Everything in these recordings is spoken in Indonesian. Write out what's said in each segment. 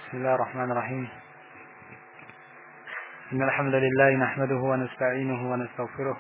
بسم الله الرحمن الرحيم. إن الحمد لله نحمده ونستعينه ونستغفره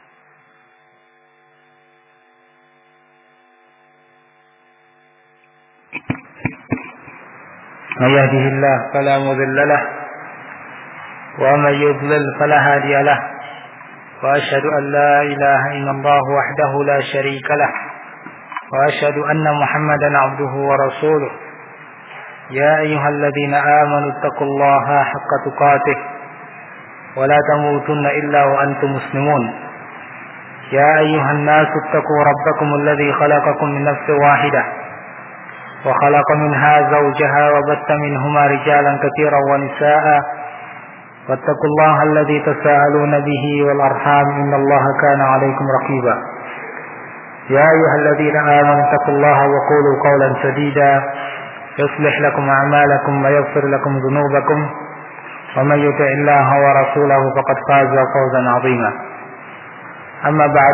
من يهده الله فلا مضل له ومن يضلل فلا هادي له وأشهد أن لا إله إلا الله وحده لا شريك له وأشهد أن محمدا عبده ورسوله يا أيها الذين آمنوا اتقوا الله حق تقاته ولا تموتن إلا وأنتم مسلمون يا أيها الناس اتقوا ربكم الذي خلقكم من نفس واحدة وخلق منها زوجها وبث منهما رجالا كثيرا ونساء واتقوا الله الذي تساءلون به والأرحام إن الله كان عليكم رقيبا يا أيها الذين آمنوا اتقوا الله وقولوا قولا سديدا يصلح لكم أعمالكم ويغفر لكم ذنوبكم ومن يطع الله ورسوله فقد فاز فوزا عظيما أما بعد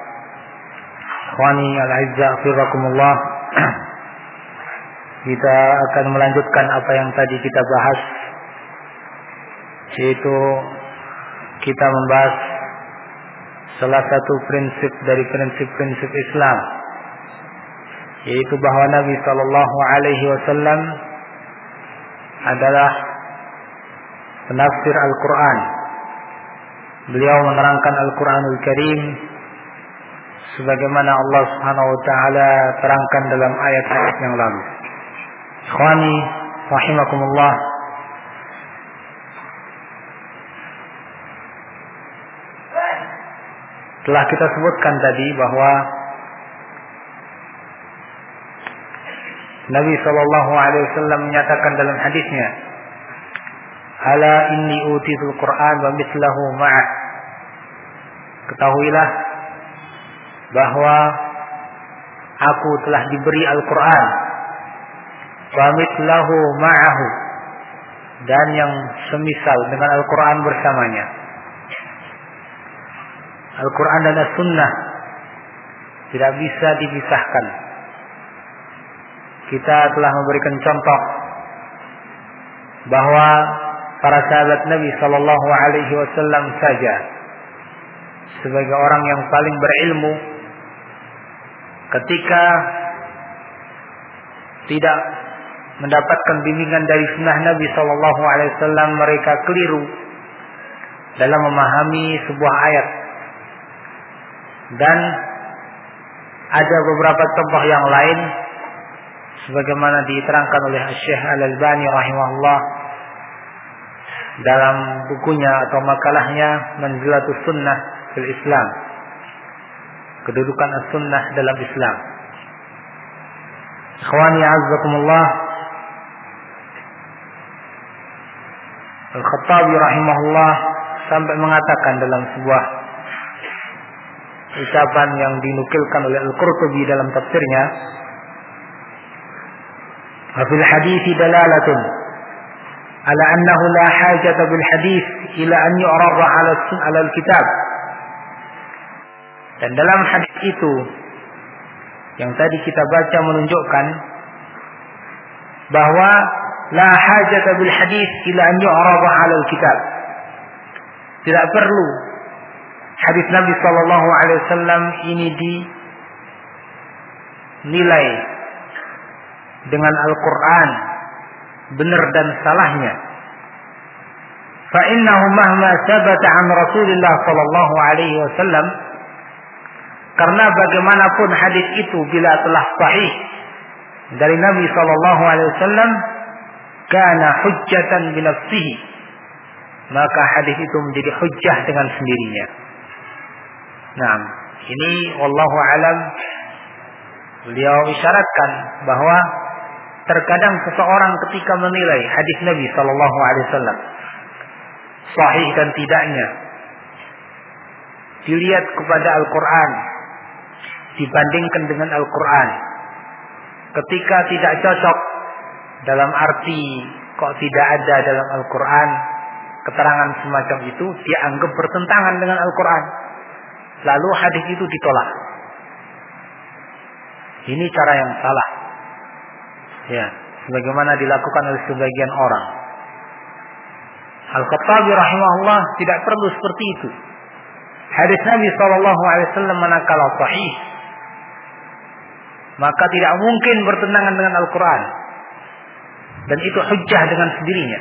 إخواني الأعزاء حفظكمullah. Kita akan melanjutkan apa yang tadi kita bahas, yaitu kita membahas salah satu prinsip dari prinsip-prinsip Islam, yaitu bahwa Nabi Sallallahu Alaihi Wasallam adalah penafsir Al-Quran. Beliau menerangkan Al-Quranul Karim sebagaimana Allah Subhanahu Wa Taala terangkan dalam ayat-ayat yang lalu. Ikhwani rahimakumullah, telah kita sebutkan tadi bahwa Nabi Sallallahu Alaihi Wasallam menyatakan dalam hadisnya, "Ala inni utitul Quran wa mithlahu ma'ah." Ketahuilah bahwa aku telah diberi Al-Quran wa mithlahu ma'ahu, dan yang semisal dengan Al-Quran bersamanya. Al-Quran dan As-Sunnah tidak bisa dipisahkan. Kita telah memberikan contoh bahwa para sahabat Nabi Sallallahu Alaihi Wasallam saja sebagai orang yang paling berilmu, ketika tidak mendapatkan bimbingan dari sunnah Nabi Sallallahu Alaihi Wasallam, mereka keliru dalam memahami sebuah ayat. Dan ada beberapa contoh yang lain sebagaimana diterangkan oleh Syekh Al-Albani rahimahullah dalam bukunya atau makalahnya Manzilatus Sunnah fil Islam, kedudukan as-sunnah dalam Islam. Ikhwani azzakumullah, Al-Khattabi rahimahullah sampai mengatakan dalam sebuah ucapan yang dinukilkan oleh Al-Qurtubi dalam tafsirnya, "Fil hadits dalalatun ala annahu la hajata bil hadits ila an yu'rada 'ala al-kitab." Dan dalam hadis itu yang tadi kita baca menunjukkan bahwa la hajata bil hadits ila an yu'rada 'ala al-kitab. Tidak perlu hadis Nabi Sallallahu Alaihi Wasallam ini dinilai dengan Al-Quran benar dan salahnya. Fa innahu mahma sabata an Rasulullah Sallallahu Alaihi Wasallam, karena bagaimanapun hadis itu bila telah sahih dari Nabi Sallallahu Alaihi Wasallam, kana hujjatan bi nafsihi, maka hadis itu menjadi hujjah dengan sendirinya. Nah, ini wallahu alam, beliau isyaratkan bahwa terkadang seseorang ketika menilai hadis Nabi Sallallahu Alaihi Wasallam sahih dan tidaknya, dilihat kepada Al-Quran dibandingkan dengan Al-Quran. Ketika tidak cocok dalam arti kok tidak ada dalam Al-Quran keterangan semacam itu, dia anggap bertentangan dengan Al-Quran, lalu hadis itu ditolak. Ini cara yang salah, ya, sebagaimana dilakukan oleh sebagian orang. Al-Khattabi rahimahullah tidak perlu seperti itu. Hadis Nabi SAW manakala sahih, maka tidak mungkin bertentangan dengan Al-Quran, dan itu hujjah dengan sendirinya.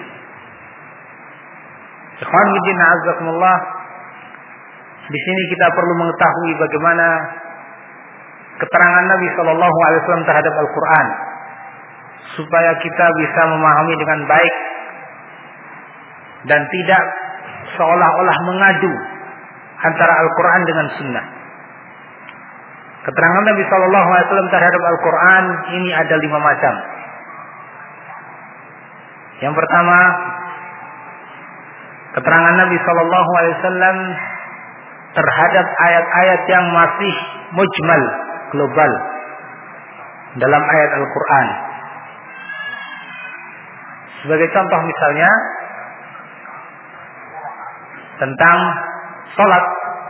Ikhwan fillah azakumullah, di sini kita perlu mengetahui bagaimana keterangan Nabi SAW terhadap Al-Quran, supaya kita bisa memahami dengan baik dan tidak seolah-olah mengadu antara Al-Quran dengan Sunnah. Keterangan Nabi SAW terhadap Al-Quran ini ada 5 macam. Yang pertama, keterangan Nabi SAW terhadap ayat-ayat yang masih mujmal, global, dalam ayat Al-Quran. Sebagai contoh misalnya tentang salat,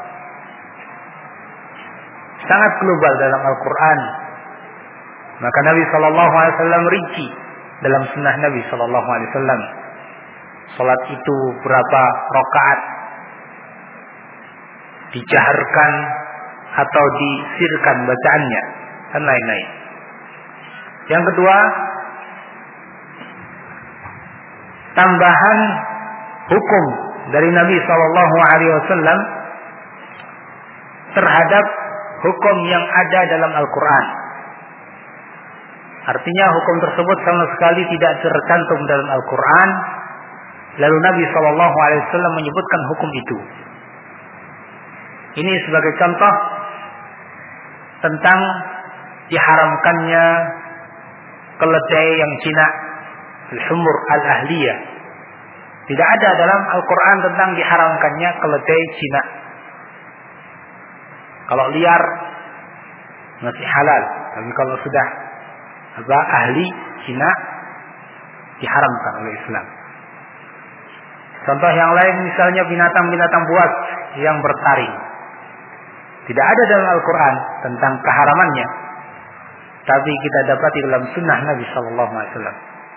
sangat global dalam Al-Quran. Maka Nabi SAW rinci dalam sunnah Nabi SAW. Salat itu berapa rakaat, dijaharkan atau disirkan bacaannya, dan lain-lain. Yang kedua, tambahan hukum dari Nabi SAW terhadap hukum yang ada dalam Al-Quran. Artinya hukum tersebut sama sekali tidak tercantum dalam Al-Quran, lalu Nabi SAW menyebutkan hukum itu. Ini sebagai contoh tentang diharamkannya keledai yang jinak, al-humur al-ahliyah. Tidak ada dalam Al-Quran tentang diharamkannya keledai jinak. Kalau liar masih halal, tapi kalau sudah ahli jinak diharamkan oleh Islam. Contoh yang lain misalnya binatang-binatang buas yang bertaring. Tidak ada dalam Al-Quran tentang keharamannya, tapi kita dapati dalam sunnah Nabi SAW.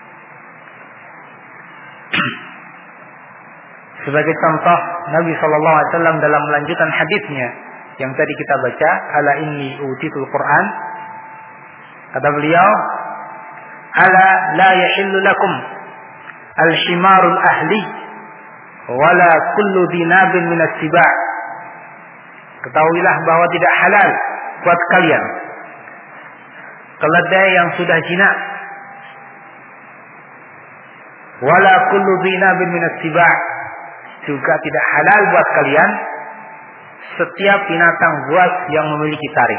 Sebagai contoh, Nabi SAW dalam melanjutan hadisnya yang tadi kita baca, ala inni utitul Quran, kata beliau, ala la yahillu lakum al-himarul ahli wala kullu dinabin minas siba'. Ketahuilah bahwa tidak halal buat kalian keledai yang sudah jinak, wala kullu dinabin minas siba', juga tidak halal buat kalian setiap binatang buas yang memiliki taring.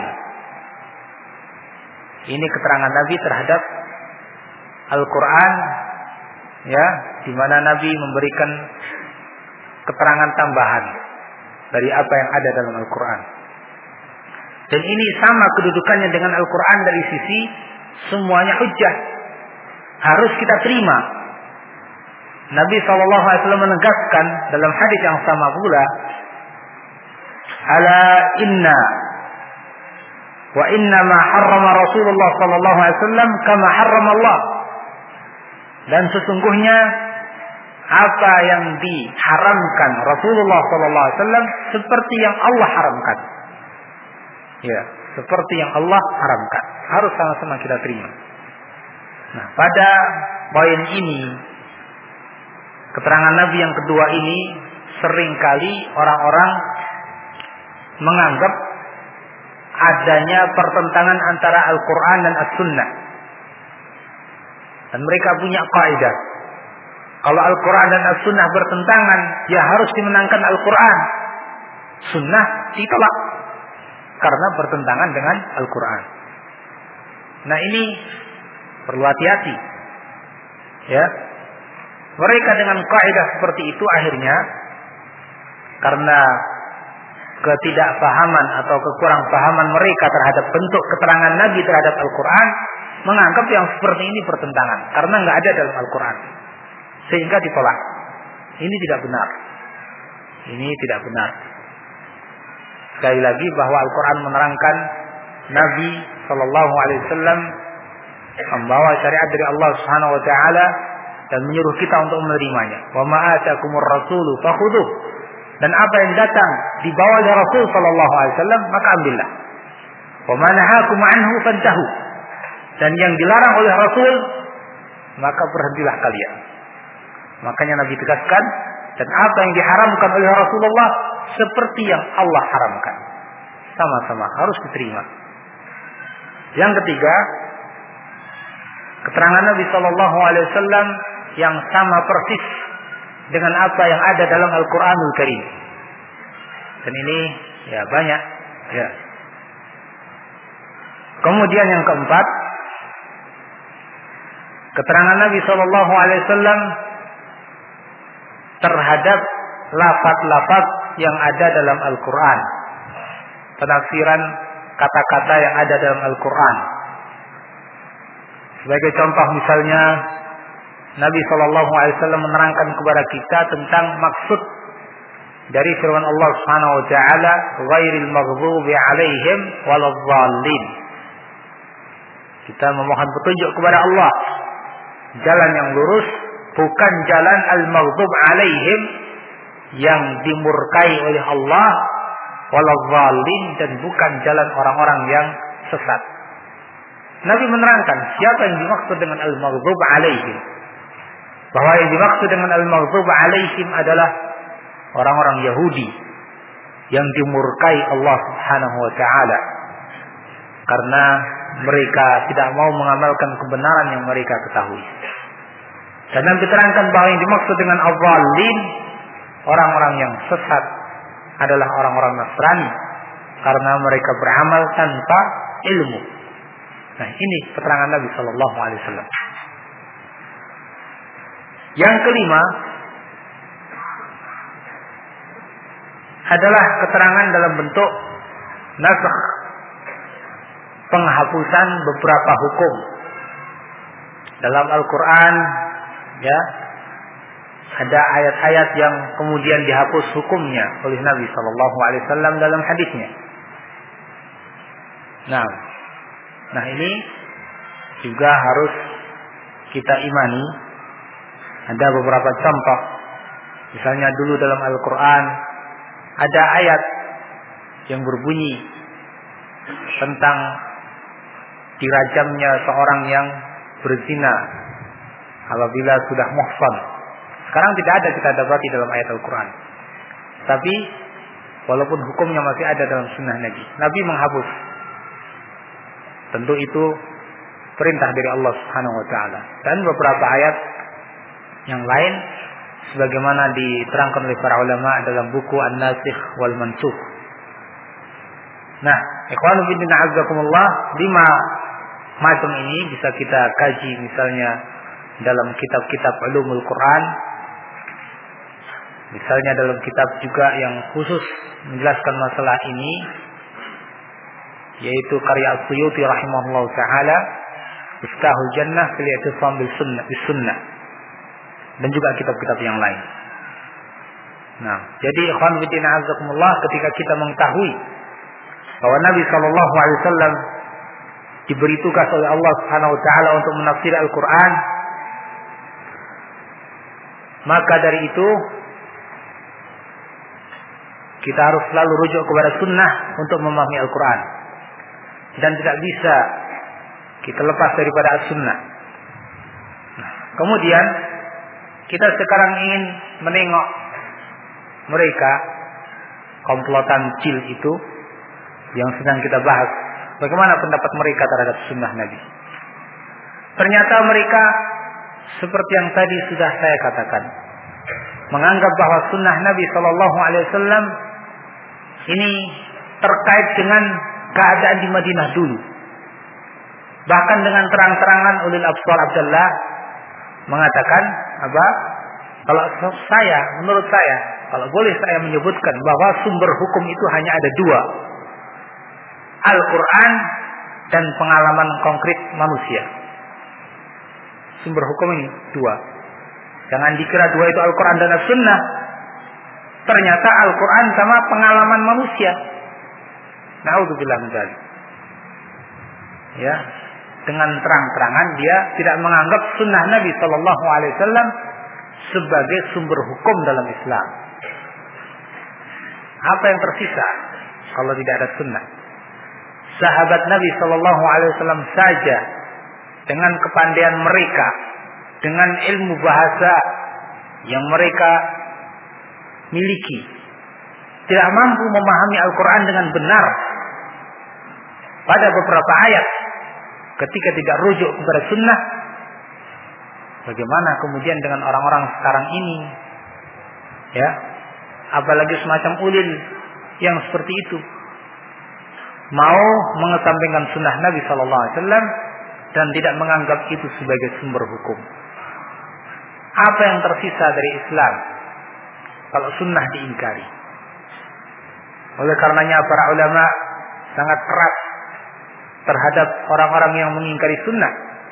Ini keterangan Nabi terhadap Al-Quran, ya, di mana Nabi memberikan keterangan tambahan dari apa yang ada dalam Al-Quran. Dan ini sama kedudukannya dengan Al-Quran dari sisi semuanya hujjah, harus kita terima. Nabi SAW menegaskan dalam hadis yang sama pula, ala inna wa inna ma harrama Rasulullah SAW kama harrama Allah. Dan sesungguhnya apa yang diharamkan Rasulullah SAW seperti yang Allah haramkan. Ya, seperti yang Allah haramkan. Harus sama-sama kita terima. Nah, pada poin ini, keterangan Nabi yang kedua ini, seringkali orang-orang menganggap adanya pertentangan antara Al-Quran dan As-Sunnah. Dan mereka punya kaidah, kalau Al-Quran dan As-Sunnah bertentangan, ya harus dimenangkan Al-Quran. Sunnah ditolak karena bertentangan dengan Al-Quran. Nah, ini perlu hati-hati, ya. Mereka dengan kaidah seperti itu akhirnya karena ketidakpahaman atau kekurangpahaman mereka terhadap bentuk keterangan Nabi terhadap Al-Quran, menganggap yang seperti ini bertentangan karena nggak ada dalam Al-Quran, sehingga ditolak. Ini tidak benar. Ini tidak benar. Sekali lagi bahwa Al-Quran menerangkan Nabi SAW membawa syariat dari Allah Subhanahu Wa Taala dan menyuruh kita untuk menerimanya. Wa ma atakumur rasulu fakhudhuh. Dan apa yang datang dibawa oleh Rasul sallallahu alaihi wasallam maka ambillah. Wa ma nahakum anhu fantahu. Dan yang dilarang oleh Rasul maka berhentilah kalian. Makanya Nabi tegaskan, dan apa yang diharamkan oleh Rasulullah seperti yang Allah haramkan. Sama-sama harus diterima. Yang ketiga, keterangan Nabi sallallahu alaihi wasallam yang sama persis dengan apa yang ada dalam Al-Qur'anul Karim. Dan ini ya banyak ya. Kemudian yang keempat, keterangan Nabi sallallahu alaihi wasallam terhadap lafaz-lafaz yang ada dalam Al-Qur'an. Penafsiran kata-kata yang ada dalam Al-Qur'an. Sebagai contoh misalnya Nabi sallallahu alaihi wasallam menerangkan kepada kita tentang maksud dari firman Allah Subhanahu wa taala, "Ghairil maghdubi 'alaihim waladhdallin." Kita memohon petunjuk kepada Allah, jalan yang lurus, bukan jalan al-maghdub 'alaihim yang dimurkai oleh Allah, waladhdallin, dan bukan jalan orang-orang yang sesat. Nabi menerangkan siapa yang dimaksud dengan al-maghdub 'alaihim. Bahwa yang dimaksud dengan al-maghdub 'alaihim adalah orang-orang Yahudi yang dimurkai Allah Subhanahu wa taala karena mereka tidak mau mengamalkan kebenaran yang mereka ketahui. Dan Nabi terangkan bahwa yang dimaksud dengan al-dhallin, orang-orang yang sesat, adalah orang-orang Nasrani karena mereka beramal tanpa ilmu. Nah, ini keterangan Nabi sallallahu alaihi wasallam. Yang kelima adalah keterangan dalam bentuk nasakh, penghapusan beberapa hukum dalam Al-Quran. Ya, ada ayat-ayat yang kemudian dihapus hukumnya oleh Nabi Sallallahu Alaihi Wasallam dalam hadisnya. Nah ini juga harus kita imani. Ada beberapa contoh, misalnya dulu dalam Al-Quran ada ayat yang berbunyi tentang dirajamnya seorang yang berzina apabila sudah muhsan. Sekarang tidak ada kita dapati dalam ayat Al-Quran. Tapi walaupun hukumnya masih ada dalam sunnah Nabi, Nabi menghapus. Tentu itu perintah dari Allah Subhanahu wa taala. Dan beberapa ayat yang lain sebagaimana diterangkan oleh para ulama dalam buku An-Nasikh wal Mansukh. Nah, ikhwanu fillah azzakumullah, 5 macam ini bisa kita kaji misalnya dalam kitab-kitab ulumul Quran. Misalnya dalam kitab juga yang khusus menjelaskan masalah ini, yaitu karya As-Suyuti rahimahullah ta'ala, Miftahul Jannah fil I'tisam bis Sunnah, dan juga kitab-kitab yang lain. Nah, jadi ikhwan fillah azakumullah, ketika kita mengetahui bahwa Nabi sallallahu alaihi wasallam diberi tugas oleh Allah Subhanahu wa taala untuk menafsir Al-Qur'an, maka dari itu kita harus selalu rujuk kepada sunnah untuk memahami Al-Quran, dan tidak bisa kita lepas daripada as-sunnah. Nah, kemudian kita sekarang ingin menengok mereka, komplotan Cil itu yang sedang kita bahas, bagaimana pendapat mereka terhadap sunnah Nabi. Ternyata mereka seperti yang tadi sudah saya katakan, menganggap bahwa sunnah Nabi Sallallahu Alaihi Wasallam ini terkait dengan keadaan di Madinah dulu. Bahkan dengan terang-terangan Ulil Absar Abdullah mengatakan apa? Kalau menurut saya, kalau boleh saya menyebutkan bahwa sumber hukum itu hanya ada 2, Al-Quran dan pengalaman konkret manusia. Sumber hukum ini 2. Jangan dikira 2 itu Al-Quran dan As-Sunnah. Ternyata Al-Quran sama pengalaman manusia. Na'udzubillah min dzalik. Ya. dengan terang-terangan dia tidak menganggap sunnah Nabi Shallallahu Alaihi Wasallam sebagai sumber hukum dalam Islam. Apa yang tersisa kalau tidak ada sunnah? Sahabat Nabi Shallallahu Alaihi Wasallam saja dengan kepandaian mereka, dengan ilmu bahasa yang mereka miliki, tidak mampu memahami Al-Quran dengan benar pada beberapa ayat ketika tidak rujuk kepada sunnah. Bagaimana kemudian dengan orang-orang sekarang ini, ya, apalagi semacam ulil yang seperti itu, mau mengesampingkan sunnah Nabi Sallallahu Alaihi Wasallam dan tidak menganggap itu sebagai sumber hukum. Apa yang tersisa dari Islam kalau sunnah diingkari? Oleh karenanya para ulama sangat keras terhadap orang-orang yang mengingkari sunnah.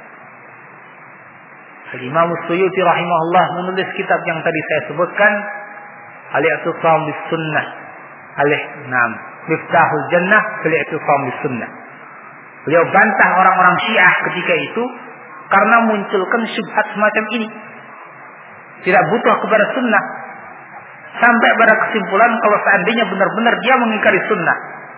Imam Suyuti rahimahullah menulis kitab yang tadi saya sebutkan, Al-I'tisam bis Sunnah, Miftahul Jannah fil I'tisam bis Sunnah. Beliau bantah orang-orang Syiah ketika itu karena munculkan syubhat semacam ini. Tidak butuh kepada sunnah. Sampai pada kesimpulan kalau seandainya benar-benar dia mengingkari sunnah,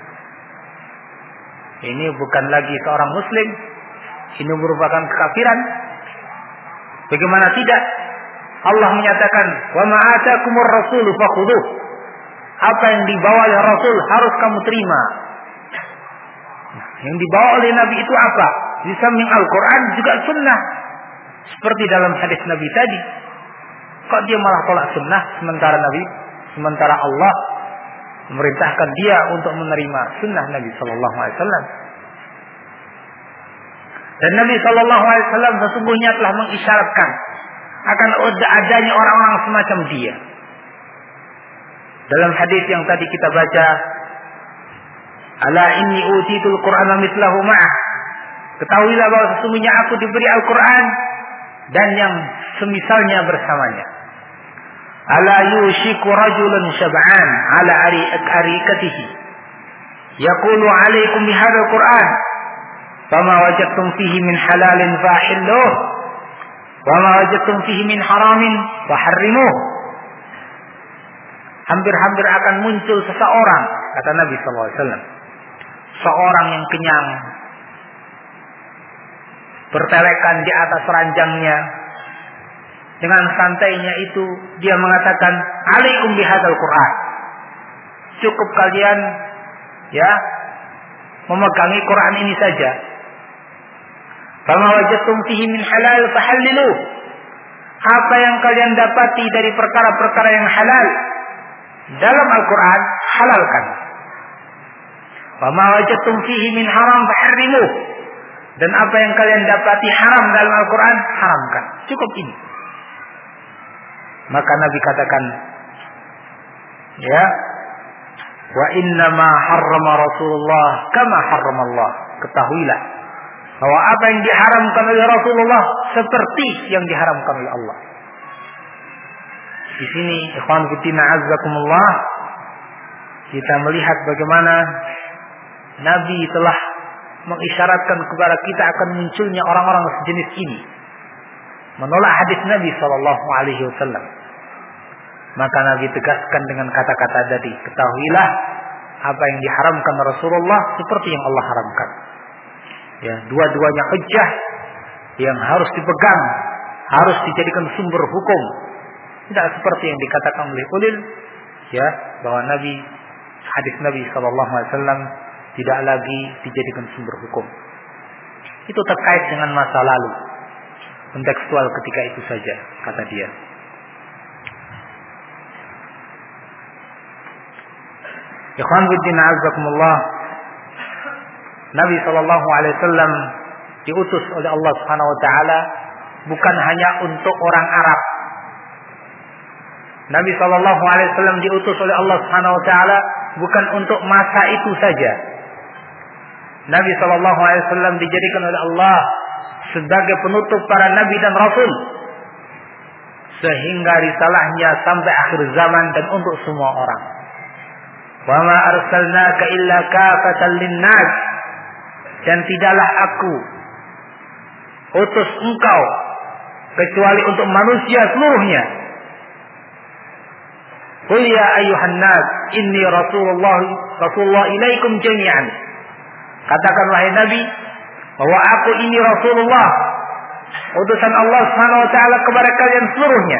ini bukan lagi seorang muslim, ini merupakan kekafiran. Bagaimana tidak? Allah menyatakan, "Wa ma atakumur rasulu fakhudhuh." Apa yang dibawa oleh Rasul harus kamu terima. Yang dibawa oleh Nabi itu apa? Di samping Al-Quran juga sunnah. Seperti dalam hadis Nabi tadi. Kok dia malah tolak sunnah sementara Allah memerintahkan dia untuk menerima sunnah Nabi Sallallahu Alaihi Wasallam. Dan Nabi Sallallahu Alaihi Wasallam sesungguhnya telah mengisyaratkan akan adanya orang-orang semacam dia. Dalam hadis yang tadi kita baca, "Ala inni utitul Qur'ana mithlahu ma'ah." Ketahuilah bahwa sesungguhnya aku diberi Al-Quran dan yang semisalnya bersamanya. Ala yushiku rajulun syab'an ala arikatihi yaqulu alaikum bihadzal Qur'an fama wajadtum fihi min halalin fahilluh wama wajadtum fihi min haramin faharrimuh. Hampir-hampir akan muncul seseorang, kata Nabi SAW, seorang yang kenyang, bertelekan di atas ranjangnya. Dengan santainya itu dia mengatakan, "Alaikum bihadzal Qur'an." Cukup kalian ya memegangi Quran ini saja. Fama wajadtum fihi min halal fahalliluh. Apa yang kalian dapati dari perkara-perkara yang halal dalam Al-Quran, halalkan. Fama wajadtum fihi min haram faharrimuh. Dan apa yang kalian dapati haram dalam Al-Quran, haramkan. Cukup ini. Maka Nabi katakan, ya, wa innama harrama Rasulullah kama harrama Allah. Ketahuilah bahwa apa yang diharamkan oleh Rasulullah seperti yang diharamkan oleh Allah. Di sini, ikhwan fillah azzakumullah, kita melihat bagaimana Nabi telah mengisyaratkan kepada kita akan munculnya orang-orang sejenis ini, menolak hadis Nabi Sallallahu Alaihi Wasallam. Maka Nabi tegaskan dengan kata-kata tadi, ketahuilah apa yang diharamkan Rasulullah seperti yang Allah haramkan. Ya, dua-duanya hujjah yang harus dipegang, harus dijadikan sumber hukum. Tidak seperti yang dikatakan oleh ulil, ya, bahwa hadis Nabi Sallallahu Alaihi Wasallam tidak lagi dijadikan sumber hukum. Itu terkait dengan masa lalu, kontekstual ketika itu saja, kata dia. Ikhwan fillah azakumullah, Nabi Sallallahu Alaihi Wasallam diutus oleh Allah Subhanahu Wa Taala bukan hanya untuk orang Arab. Nabi Sallallahu Alaihi Wasallam diutus oleh Allah Subhanahu Wa Taala bukan untuk masa itu saja. Nabi Sallallahu Alaihi Wasallam dijadikan oleh Allah sebagai penutup para nabi dan rasul, sehingga risalahnya sampai akhir zaman dan untuk semua orang. Wa ma arsalnaka illa kafatan linnas. Dan tidaklah aku utus engkau kecuali untuk manusia seluruhnya. Qul ya ayyuhan nas inni Rasulullah ilaikum jami'an. Katakan wahai Nabi bahwa aku ini Rasulullah, utusan Allah Subhanahu wa taala kepada kalian seluruhnya.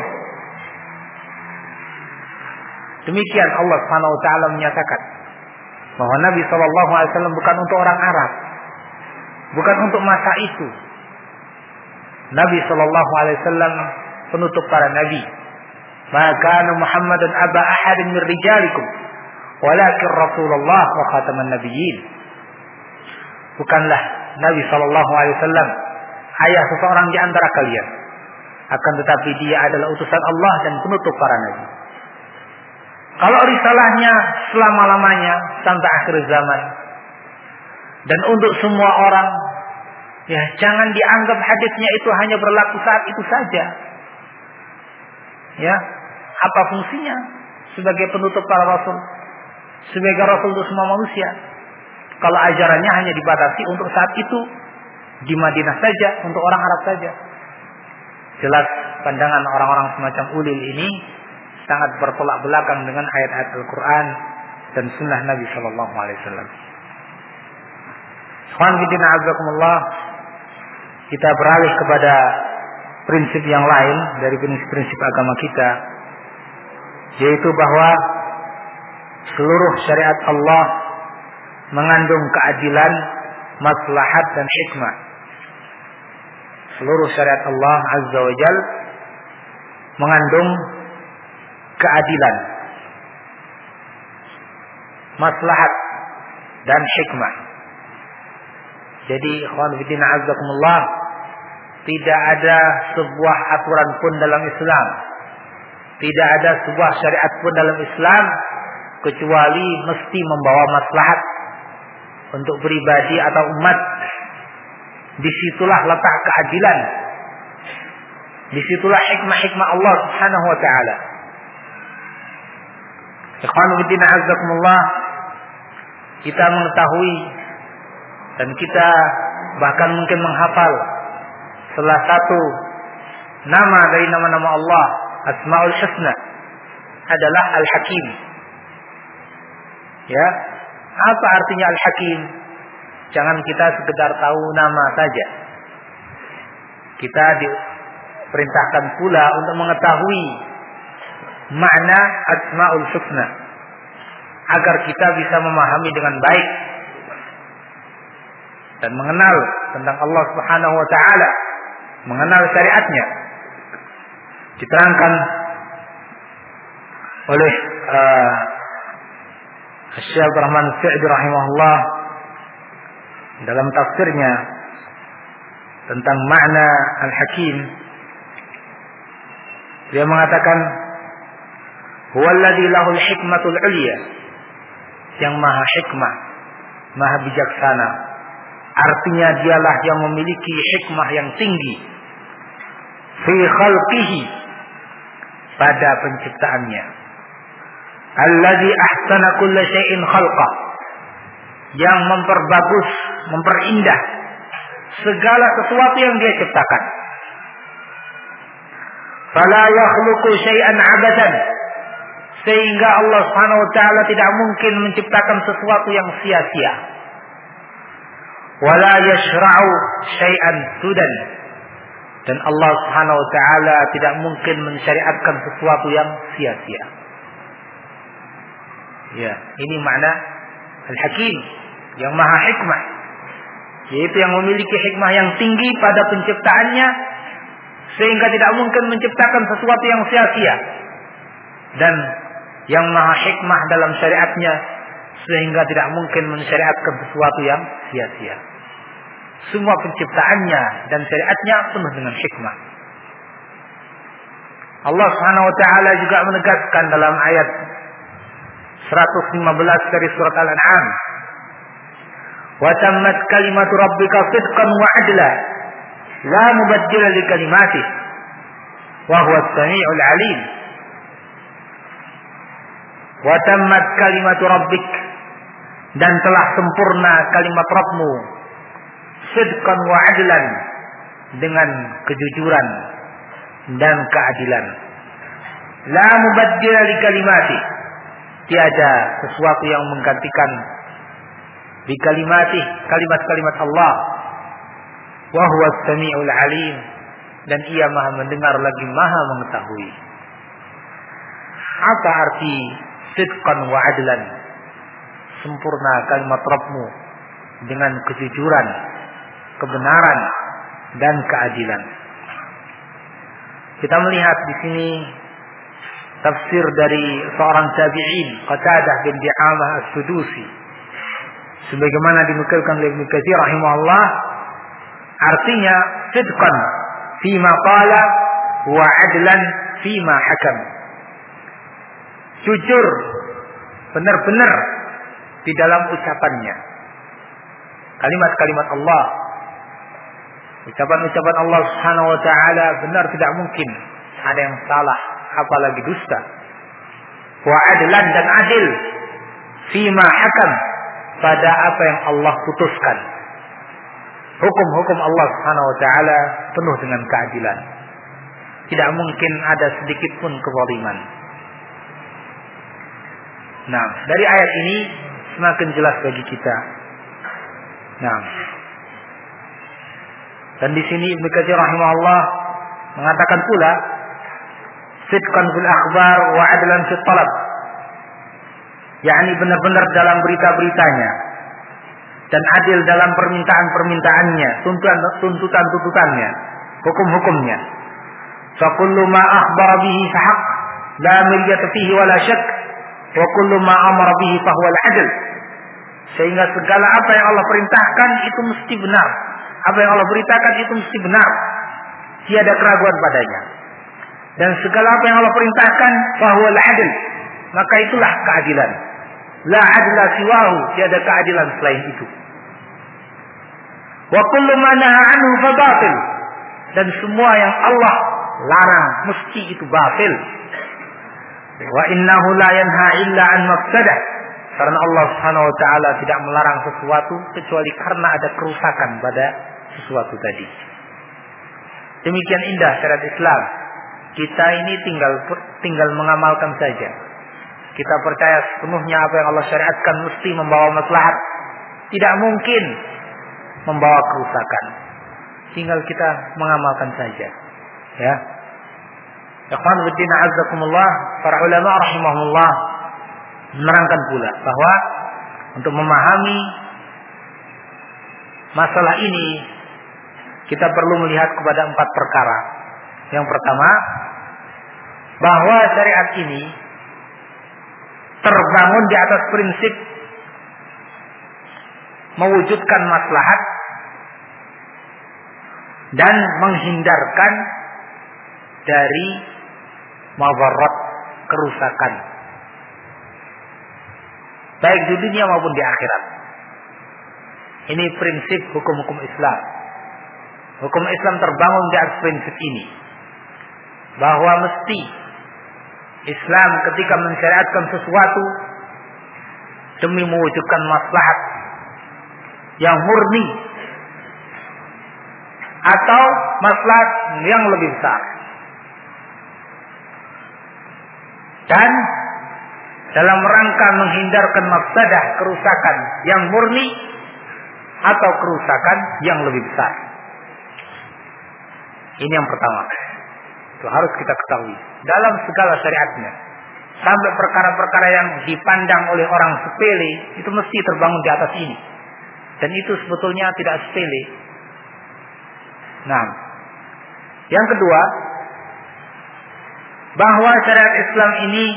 Demikian Allah Subhanahu wa taala menyatakan bahwa Nabi sallallahu alaihi wasallam bukan untuk orang Arab, bukan untuk masa itu. Nabi sallallahu alaihi wasallam penutup para nabi. Maka Muhammadun aba ahadin min rijalikum walakin Rasulullah wa khataman nabiyyin. Bukanlah Nabi sallallahu alaihi wasallam ayah seseorang di antara kalian, akan tetapi dia adalah utusan Allah dan penutup para nabi. Kalau risalahnya selama-lamanya sampai akhir zaman dan untuk semua orang, ya jangan dianggap hadisnya itu hanya berlaku saat itu saja. Ya, apa fungsinya sebagai penutup para rasul, sebagai rasul untuk semua manusia? Kalau ajarannya hanya dibatasi untuk saat itu di Madinah saja, untuk orang Arab saja. Jelas pandangan orang-orang semacam ulil ini sangat bertolak belakang dengan ayat-ayat Al-Quran dan sunnah Nabi Sallallahu Alaihi Wasallam. Kita beralih kepada prinsip yang lain dari prinsip-prinsip agama kita, yaitu bahwa seluruh syariat Allah mengandung keadilan, maslahat dan hikmah. Seluruh syariat Allah Azza wa Jal mengandung keadilan, maslahat dan hikmah. Jadi ikhwan fillah azakumullah, tidak ada sebuah aturan pun dalam Islam, tidak ada sebuah syariat pun dalam Islam kecuali mesti membawa maslahat untuk pribadi atau umat. Disitulah letak keadilan, disitulah hikmah-hikmah Allah Subhanahu wa taala. Ikhwan fillah azakumullah, kita mengetahui dan kita bahkan mungkin menghafal salah satu nama dari nama-nama Allah, Asmaul Husna, adalah Al-Hakim. Ya, apa artinya Al-Hakim? Jangan kita sekedar tahu nama saja. Kita diperintahkan pula untuk mengetahui makna Asmaul Husna agar kita bisa memahami dengan baik dan mengenal tentang Allah Subhanahu wa taala, mengenal syariatnya. Diterangkan oleh Syekh Rahman Sa'di rahimahullah dalam tafsirnya tentang makna Al-Hakim. Dia mengatakan, huwallazi lahul hikmatul ulya, yang maha hikmah, maha bijaksana. Artinya dialah yang memiliki hikmah yang tinggi fi khalqihi, pada penciptaannya. Allazi ahsana kulla syai'in khalqah, yang memperbagus, memperindah segala sesuatu yang dia ciptakan. Fala yakhluqu syai'an abadan, sehingga Allah Subhanahu wa taala tidak mungkin menciptakan sesuatu yang sia-sia. Wala yashra'u syai'an sudan, dan Allah Subhanahu wa taala tidak mungkin mensyariatkan sesuatu yang sia-sia. Ya, ini makna Al-Hakim, yang maha hikmah, yaitu yang memiliki hikmah yang tinggi pada penciptaannya, sehingga tidak mungkin menciptakan sesuatu yang sia-sia, dan yang maha hikmah dalam syariatnya, sehingga tidak mungkin mensyariatkan sesuatu yang sia-sia. Semua penciptaannya dan syariatnya penuh dengan hikmah. Allah Subhanahu wa taala juga menegaskan dalam ayat 115 dari surat Al-An'am, wa tammat kalimatu rabbika sidqan wa adla la mubaddila li kalimatihi wa huwa as-sami'ul 'alim. Wa tammat kalimatu rabbik, dan telah sempurna kalimat Rabbmu, sidqan wa adlan, dengan kejujuran dan keadilan. La mubaddila li kalimati, tiada sesuatu yang menggantikan di kalimat-kalimat Allah. Wa huwa as-sami'ul 'alim, dan ia Maha mendengar lagi Maha mengetahui. Apa arti sidqan wa adlan? Sempurna kalimat Rabbmu dengan kejujuran, kebenaran dan keadilan. Kita melihat di sini tafsir dari seorang tabi'in, Qatadah bin Di'amah As-Sudusi, sebagaimana dinukilkan oleh Ibnu Katsir rahimahullah, artinya sidqan fima qala wa adlan fima hakam. Jujur, benar-benar di dalam ucapannya. Kalimat-kalimat Allah, ucapan-ucapan Allah Subhanahu wa taala benar, tidak mungkin ada yang salah, apalagi dusta. Wa adlan, dan adil fima hakam, pada apa yang Allah putuskan. Hukum-hukum Allah Subhanahu wa taala penuh dengan keadilan. Tidak mungkin ada sedikit pun kezaliman. Nah, dari ayat ini semakin jelas bagi kita. Nah, dan di sini Ibnu Katsir rahimahullah mengatakan pula, sidqan fil akhbar wa adlan fit talab, yakni benar-benar dalam berita-beritanya dan adil dalam permintaan-permintaannya, tuntutan-tuntutannya, hukum-hukumnya. Fa kullu ma akhbara bihi fahaq, la miryata fihi wala syak, wa kullu ma amara bihi fahuwa al-adl. Sehingga segala apa yang Allah perintahkan itu mesti benar. Apa yang Allah beritakan itu mesti benar. Tiada keraguan padanya. Dan segala apa yang Allah perintahkan fahuwa al-adl, maka itulah keadilan. La adla siwahu, tiada keadilan selain itu. Wa kullu ma nahaa anhu fa batil, dan semua yang Allah larang mesti itu batil. Wa innahu la yanha illa an mafsadah, karena Allah Subhanahu wa taala tidak melarang sesuatu kecuali karena ada kerusakan pada sesuatu tadi. Demikian indah syariat Islam. Kita ini tinggal mengamalkan saja. Kita percaya sepenuhnya apa yang Allah syariatkan mesti membawa maslahat, tidak mungkin membawa kerusakan. Tinggal kita mengamalkan saja. Ya. Ikhwan fillah azzakumullah, para ulama rahimahumullah menerangkan pula bahwa untuk memahami masalah ini kita perlu melihat kepada 4 perkara. Yang pertama, bahwa syariat ini terbangun di atas prinsip mewujudkan maslahat dan menghindarkan dari madarat, kerusakan, baik di dunia maupun di akhirat. Ini prinsip hukum-hukum Islam. Hukum Islam terbangun di atas prinsip ini, bahwa mesti Islam ketika mensyariatkan sesuatu demi mewujudkan maslahat yang murni atau maslahat yang lebih besar, dan dalam rangka menghindarkan mafsadah, kerusakan yang murni atau kerusakan yang lebih besar. Ini yang pertama. Itu harus kita ketahui dalam segala syariatnya. Sampai perkara-perkara yang dipandang oleh orang sepele itu mesti terbangun di atas ini. Dan itu sebetulnya tidak sepele. Nah, yang kedua, bahwa syariat Islam ini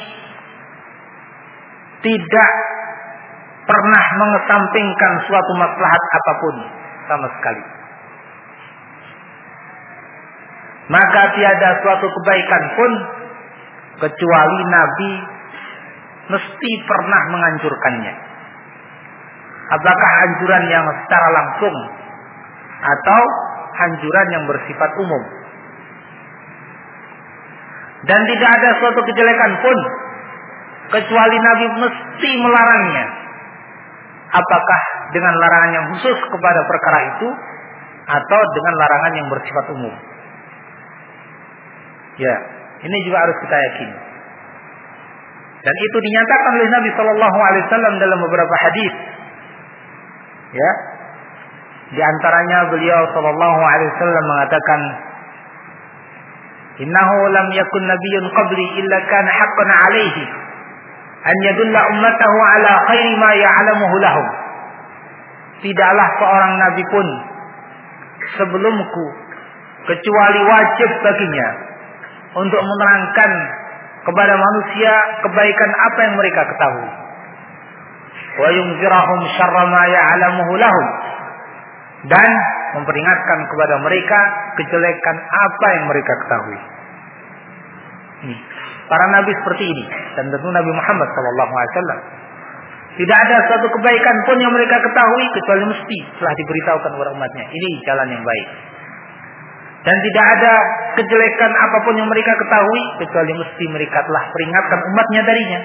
tidak pernah mengesampingkan suatu maslahat apapun sama sekali. Maka tiada suatu kebaikan pun kecuali Nabi mesti pernah menganjurkannya. Apakah anjuran yang secara langsung atau anjuran yang bersifat umum. Dan tidak ada suatu kejelekan pun kecuali Nabi mesti melarangnya. Apakah dengan larangan yang khusus kepada perkara itu atau dengan larangan yang bersifat umum. Ya, ini juga harus kita yakini. Dan itu dinyatakan oleh Nabi Shallallahu Alaihi Wasallam dalam beberapa hadis. Ya, di antaranya beliau Shallallahu Alaihi Wasallam mengatakan, Innahu lam yakun nabiyyun qabli illa kana haqqan alaihi an yadulla ummatahu ala khairi ma ya'lamuhu lahum. Tidaklah seorang nabi pun sebelumku kecuali wajib baginya untuk menerangkan kepada manusia kebaikan apa yang mereka ketahui. Wa yunzirahum syarra ma ya'lamuhu lahum, dan memperingatkan kepada mereka kejelekan apa yang mereka ketahui. Para nabi seperti ini, dan tentu Nabi Muhammad SAW. Tidak ada suatu kebaikan pun yang mereka ketahui kecuali mesti telah diberitahukan kepada umatnya. Ini jalan yang baik. Dan tidak ada kejelekan apapun yang mereka ketahui kecuali mesti mereka telah peringatkan umatnya darinya.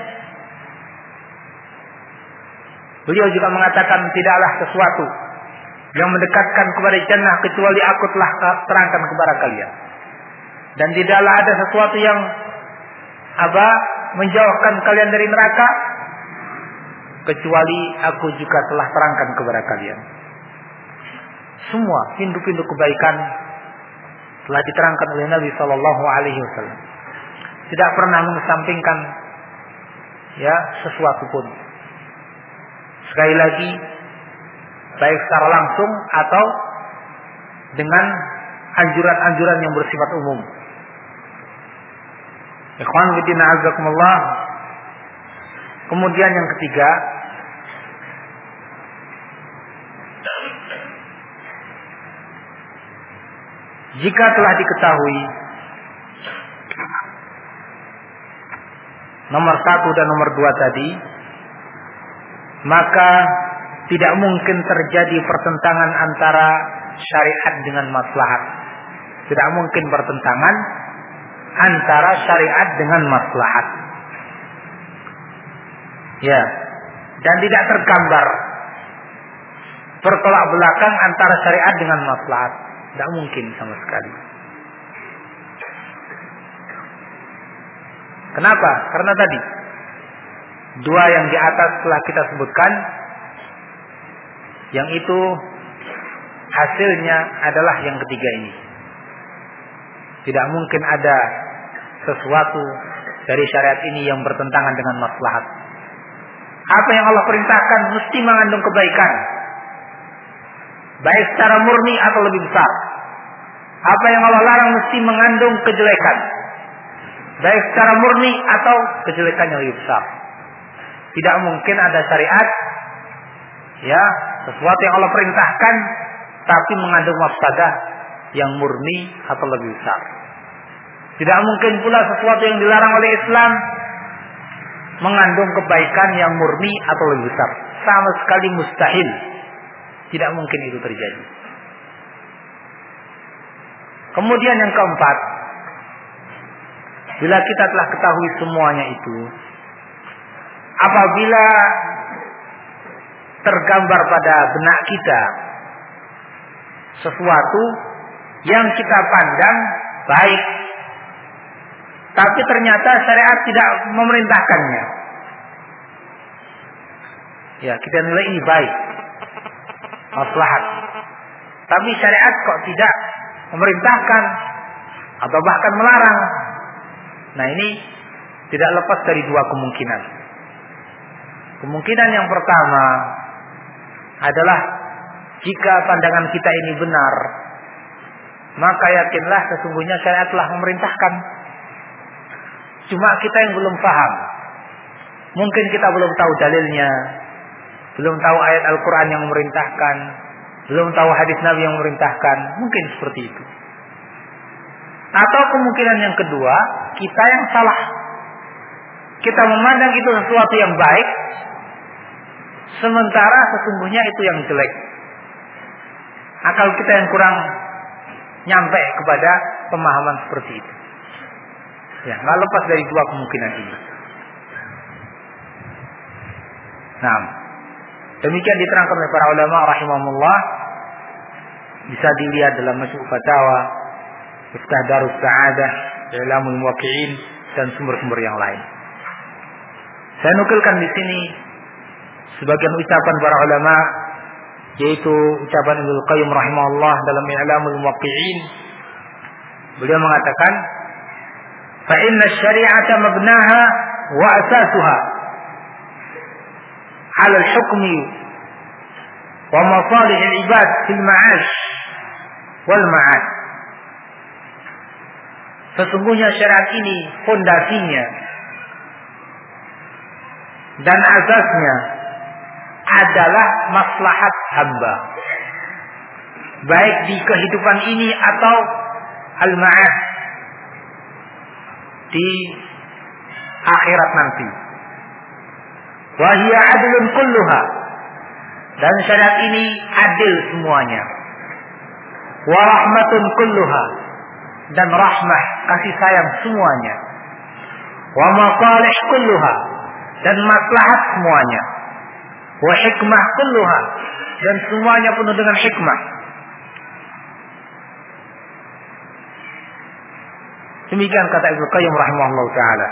Beliau juga mengatakan, tidaklah sesuatu yang mendekatkan kepada jannah kecuali aku telah terangkan kepada kalian. Dan tidaklah ada sesuatu yang menjauhkan kalian dari neraka kecuali aku juga telah terangkan kepada kalian. Semua pintu-pintu kebaikan telah diterangkan oleh Nabi Shallallahu Alaihi Wasallam. Tidak pernah mengesampingkan sesuatu pun. Sekali lagi, baik secara langsung atau dengan anjuran-anjuran yang bersifat umum. Ikhwan fillah azakumullah. Kemudian yang ketiga, jika telah diketahui nomor 1 dan nomor 2 tadi, maka tidak mungkin terjadi pertentangan antara syariat dengan maslahat. Tidak mungkin pertentangan antara syariat dengan maslahat. Ya, dan tidak tergambar bertolak belakang antara syariat dengan maslahat. Tidak mungkin sama sekali. Kenapa? Karena tadi dua yang di atas telah kita sebutkan, yang itu hasilnya adalah yang ketiga ini. Tidak mungkin ada sesuatu dari syariat ini yang bertentangan dengan maslahat. Apa yang Allah perintahkan mesti mengandung kebaikan, baik secara murni atau lebih besar. Apa yang Allah larang mesti mengandung kejelekan, baik secara murni atau kejelekan yang lebih besar. Tidak mungkin ada syariat, sesuatu yang Allah perintahkan tapi mengandung mafsadah yang murni atau lebih besar. Tidak mungkin pula sesuatu yang dilarang oleh Islam mengandung kebaikan yang murni atau lebih besar. Sama sekali mustahil. Tidak mungkin itu terjadi. Kemudian yang keempat, bila kita telah ketahui semuanya itu, apabila tergambar pada benak kita sesuatu yang kita pandang baik, tapi ternyata syariat tidak memerintahkannya, kita nilai ini baik, maslahat, tapi syariat kok tidak memerintahkan atau bahkan melarang. Nah, ini tidak lepas dari dua kemungkinan. Kemungkinan yang pertama adalah jika pandangan kita ini benar, maka yakinlah sesungguhnya syariat telah memerintahkan. Cuma kita yang belum paham. Mungkin kita belum tahu dalilnya, belum tahu ayat Al-Quran yang memerintahkan, belum tahu hadis Nabi yang memerintahkan. Mungkin seperti itu. Atau kemungkinan yang kedua, kita yang salah. Kita memandang itu sesuatu yang baik, sementara sesungguhnya itu yang jelek. Akal kita yang kurang nyampe kepada pemahaman seperti itu. Nggak lepas dari dua kemungkinan ini. Nah, demikian diterangkan oleh para ulama rahimahumullah Bisa dilihat dalam Majmu' Fatawa, Miftah Darus Sa'adah, I'lamul Muwaqqi'in, dan sumber-sumber yang lain. Saya nukilkan di sini sebagian ucapan para ulama, yaitu ucapan Ibnu Qayyim rahimahullah dalam I'lamul Muwaqqi'in. Beliau mengatakan, "Fa inna syari'ata mabnaha wa asasuha 'ala al-hukmi wa masalih al-ibad fil ma'ash wal ma'ad." Sesungguhnya syariat ini fondasinya dan asasnya adalah maslahat hamba, baik di kehidupan ini atau al-ma'ad, di akhirat nanti. Wa hiya adlun kulluha, dan syariat ini adil semuanya. Wa rahmatun kulluha, dan rahmah, kasih sayang semuanya. Wa masalih kulluha, dan maslahat semuanya. Wa hikmah kulluha, dan semuanya penuh dengan hikmah. Demikian kata Ibnu Qayyim rahimahullah ta'ala.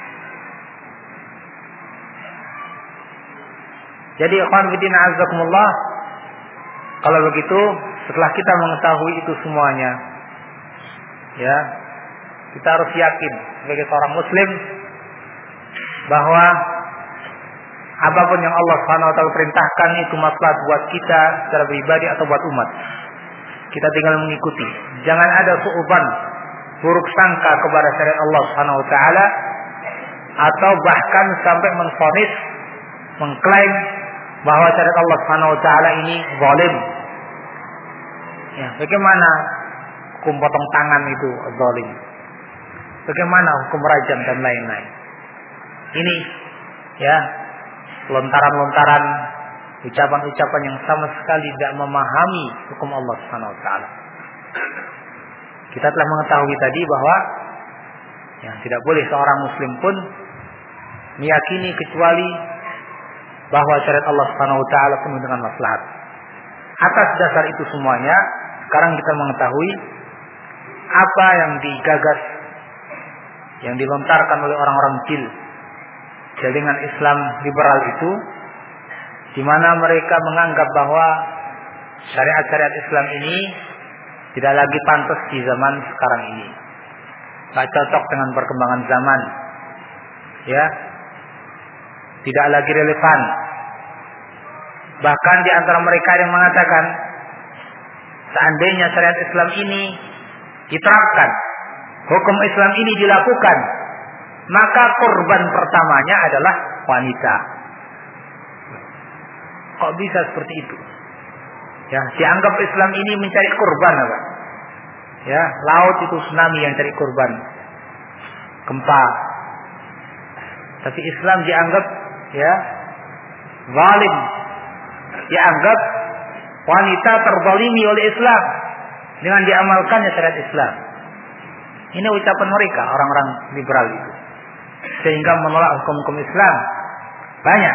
Jadi ikhwan fillah azakumullah, kalau begitu setelah kita mengetahui itu semuanya, ya, kita harus yakin sebagai seorang muslim bahwa apapun yang Allah Subhanahu wa taala perintahkan itu maslahat buat kita secara pribadi atau buat umat. Kita tinggal mengikuti. Jangan ada suudzon, buruk sangka kepada syariat Allah Subhanahu wa taala, atau bahkan sampai menvonis, mengklaim bahwa syariat Allah Subhanahu wa taala ini zalim. Ya, bagaimana hukum potong tangan itu zalim? Bagaimana hukum rajam dan lain-lain? Ini ya, lontaran-lontaran ucapan-ucapan yang sama sekali tidak memahami hukum Allah Subhanahu wa taala. Kita telah mengetahui tadi bahwa yang tidak boleh seorang muslim pun meyakini kecuali bahwa syariat Allah Subhanahu wa taala penuh dengan maslahat. Atas dasar itu semuanya, sekarang kita mengetahui apa yang digagas, yang dilontarkan oleh orang-orang kecil jaringan Islam liberal itu, di mana mereka menganggap bahwa syariat-syariat Islam ini tidak lagi pantas di zaman sekarang ini, tak cocok dengan perkembangan zaman, ya, tidak lagi relevan. Bahkan di antara mereka yang mengatakan, seandainya syariat Islam ini diterapkan, hukum Islam ini dilakukan, maka korban pertamanya adalah wanita. Kok bisa seperti itu? Ya, dianggap Islam ini mencari korban apa? Ya, laut itu tsunami yang cari korban, gempa. Tapi Islam dianggap ya zalim, dianggap wanita terzalimi oleh Islam dengan diamalkannya syariat Islam. Ini ucapan mereka, orang-orang liberal itu, sehingga menolak hukum-hukum Islam banyak.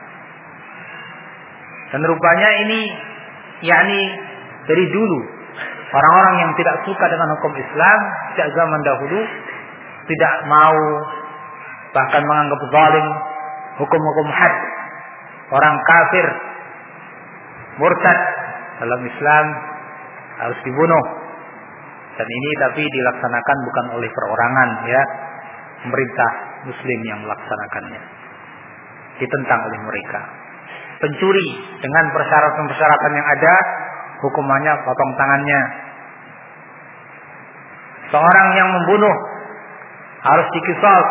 Dan rupanya ini yakni dari dulu orang-orang yang tidak suka dengan hukum Islam sejak zaman dahulu, tidak mau, bahkan menganggap zalim hukum-hukum had, orang kafir murtad dalam Islam harus dibunuh. Dan ini tapi dilaksanakan bukan oleh perorangan, ya, pemerintah muslim yang melaksanakannya, ditentang oleh mereka. Pencuri dengan persyaratan-persyaratan yang ada, hukumannya potong tangannya. Seorang yang membunuh harus diqisas.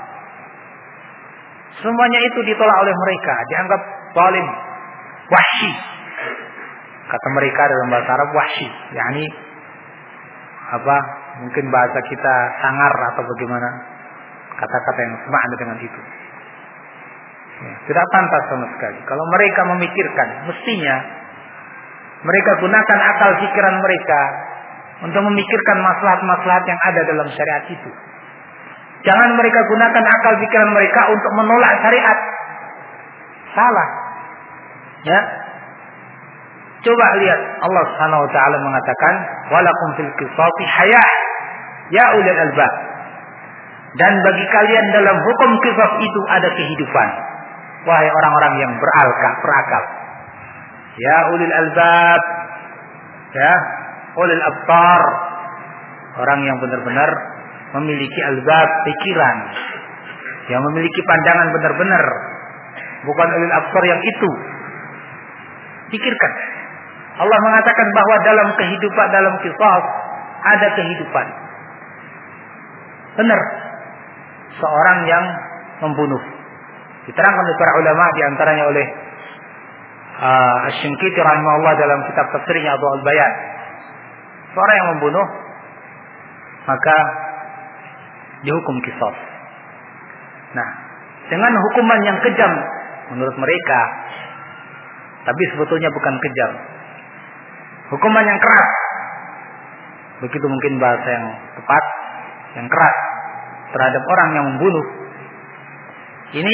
Semuanya itu ditolak oleh mereka, dianggap zalim, wahsy. Kata mereka dalam bahasa Arab wahsy, yakni apa? Mungkin bahasa kita sangar atau bagaimana, kata-kata yang semakna dengan itu. Ya, tidak pantas sama sekali. Kalau mereka memikirkan, mestinya mereka gunakan akal pikiran mereka untuk memikirkan maslahat-maslahat yang ada dalam syariat itu. Jangan mereka gunakan akal pikiran mereka untuk menolak syariat. Salah. Ya. Coba lihat Allah Subhanahu wa taala mengatakan walakum fil qisasi hayah ya ulil albab. Dan bagi kalian dalam hukum qisas itu ada kehidupan. Wahai orang-orang yang berakal. Ya ulil albab. Ya, ulil absar. Orang yang benar-benar memiliki albab pikiran. Yang memiliki pandangan benar-benar. Bukan ulil absar yang itu. Pikirkan. Allah mengatakan bahwa dalam kehidupan, dalam qisas ada kehidupan. Benar. Seorang yang membunuh. Diterangkan oleh para ulama, diantaranya oleh Asy-Syinkiti rahimahullah dalam kitab tafsirnya Adwa'ul Bayan. Seorang yang membunuh maka dihukum qisas. Nah, dengan hukuman yang kejam menurut mereka, tapi sebetulnya bukan kejam. Hukuman yang keras. Begitu mungkin bahasa yang tepat, yang keras terhadap orang yang membunuh. Ini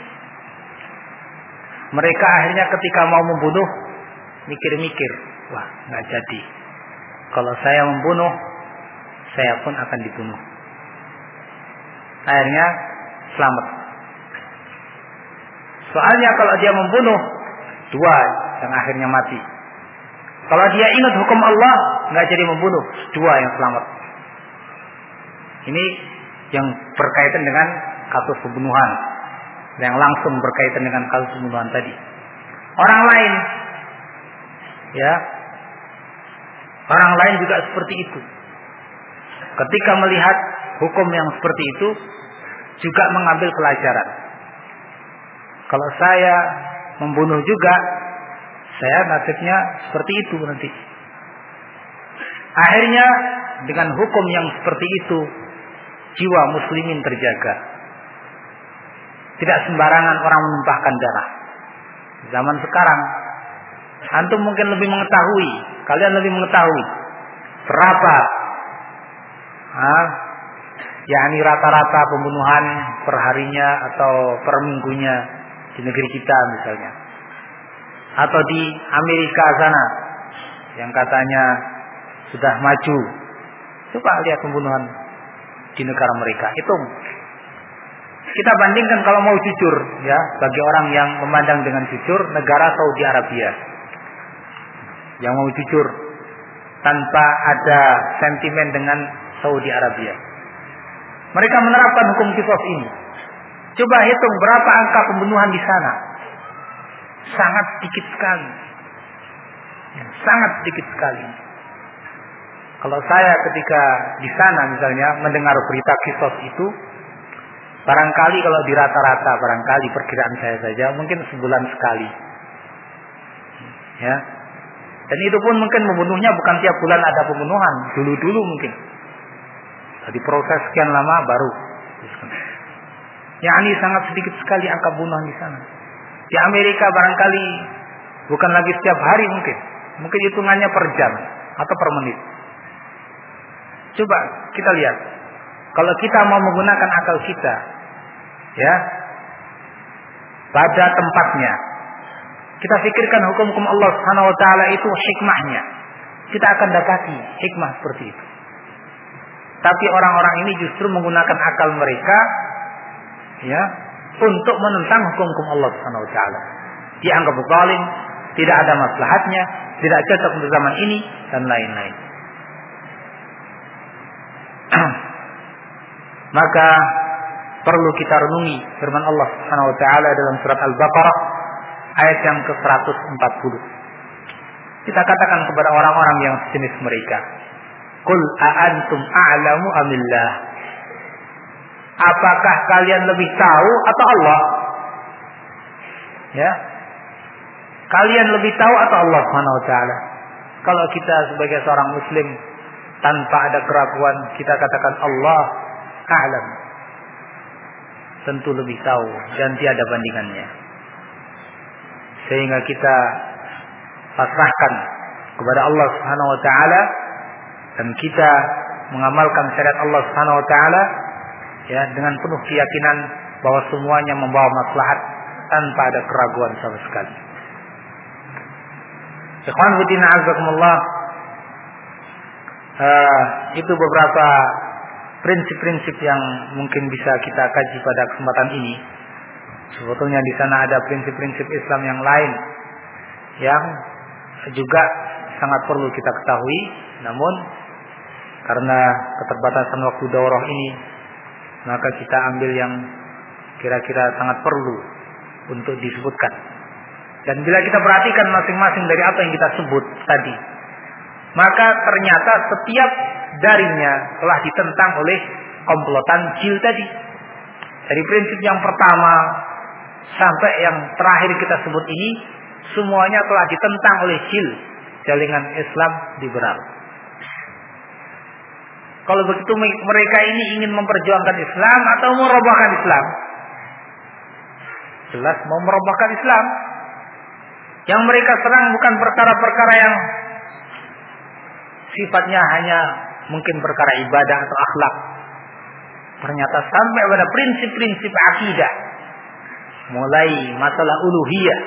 mereka akhirnya ketika mau membunuh mikir-mikir, wah nggak jadi. Kalau saya membunuh, saya pun akan dibunuh. Akhirnya selamat. Soalnya kalau dia membunuh, dua yang akhirnya mati. Kalau dia ingat hukum Allah, nggak jadi membunuh, dua yang selamat. Ini yang berkaitan dengan kasus pembunuhan, yang langsung berkaitan dengan kasus pembunuhan tadi. Orang lain, ya, orang lain juga seperti itu. Ketika melihat hukum yang seperti itu, juga mengambil pelajaran. Kalau saya membunuh juga, saya nasibnya seperti itu nanti. Akhirnya dengan hukum yang seperti itu, jiwa muslimin terjaga. Tidak sembarangan orang menumpahkan darah. Zaman sekarang, antum mungkin lebih mengetahui, kalian lebih mengetahui berapa, yakni rata-rata pembunuhan per harinya atau per minggunya di negeri kita misalnya, atau di Amerika sana yang katanya sudah maju. Coba lihat pembunuhan di negara mereka, hitung. Kita bandingkan kalau mau jujur, ya, bagi orang yang memandang dengan jujur negara Saudi Arabia, yang mau jujur tanpa ada sentimen dengan Saudi Arabia, mereka menerapkan hukum qisas ini. Coba hitung berapa angka pembunuhan di sana. Sangat sedikit sekali, sangat sedikit sekali. Kalau saya ketika di sana misalnya mendengar berita qisas itu, barangkali kalau di rata-rata, barangkali perkiraan saya saja mungkin sebulan sekali, ya. Dan itu pun mungkin membunuhnya bukan tiap bulan ada pembunuhan, dulu-dulu mungkin. Jadi proses sekian lama baru. Ini sangat sedikit sekali angka pembunuhan di sana. Di Amerika barangkali bukan lagi setiap hari mungkin hitungannya per jam atau per menit. Coba kita lihat, kalau kita mau menggunakan akal kita, ya, pada tempatnya, kita pikirkan hukum-hukum Allah Subhanahu wa taala itu hikmahnya, kita akan dapati hikmah seperti itu. Tapi orang-orang ini justru menggunakan akal mereka, ya, untuk menentang hukum-hukum Allah Subhanahu wa taala. Dianggap zalim, tidak ada maslahatnya, tidak cocok untuk zaman ini dan lain-lain. Maka perlu kita renungi firman Allah Subhanahu wa taala dalam surat Al-Baqarah ayat yang ke-140. Kita katakan kepada orang-orang yang sejenis mereka, "Qul a'antum a'lamu amillah?" Apakah kalian lebih tahu atau Allah? Ya. Kalian lebih tahu atau Allah Subhanahu wa taala? Kalau kita sebagai seorang muslim tanpa ada keraguan kita katakan Allah a'lam. Tentu lebih tahu dan tiada bandingannya. Sehingga kita pasrahkan kepada Allah Subhanahu wa taala dan kita mengamalkan syariat Allah Subhanahu wa taala, ya, dengan penuh keyakinan bahwa semuanya membawa maslahat tanpa ada keraguan sama sekali. Ikhwan fillah azakumullah. Itu beberapa prinsip-prinsip yang mungkin bisa kita kaji pada kesempatan ini. Sebetulnya di sana ada prinsip-prinsip Islam yang lain yang juga sangat perlu kita ketahui, namun karena keterbatasan waktu daurah ini, maka kita ambil yang kira-kira sangat perlu untuk disebutkan. Dan bila kita perhatikan masing-masing dari apa yang kita sebut tadi, maka ternyata setiap darinya telah ditentang oleh komplotan jil tadi. Dari prinsip yang pertama sampai yang terakhir kita sebut ini, semuanya telah ditentang oleh jil, jaringan Islam liberal. Kalau begitu mereka ini ingin memperjuangkan Islam atau merobohkan Islam? Jelas mau merobohkan Islam. Yang mereka serang bukan perkara-perkara yang sifatnya hanya mungkin perkara ibadah atau akhlak. Ternyata sampai pada prinsip-prinsip akidah. Mulai masalah uluhiyah,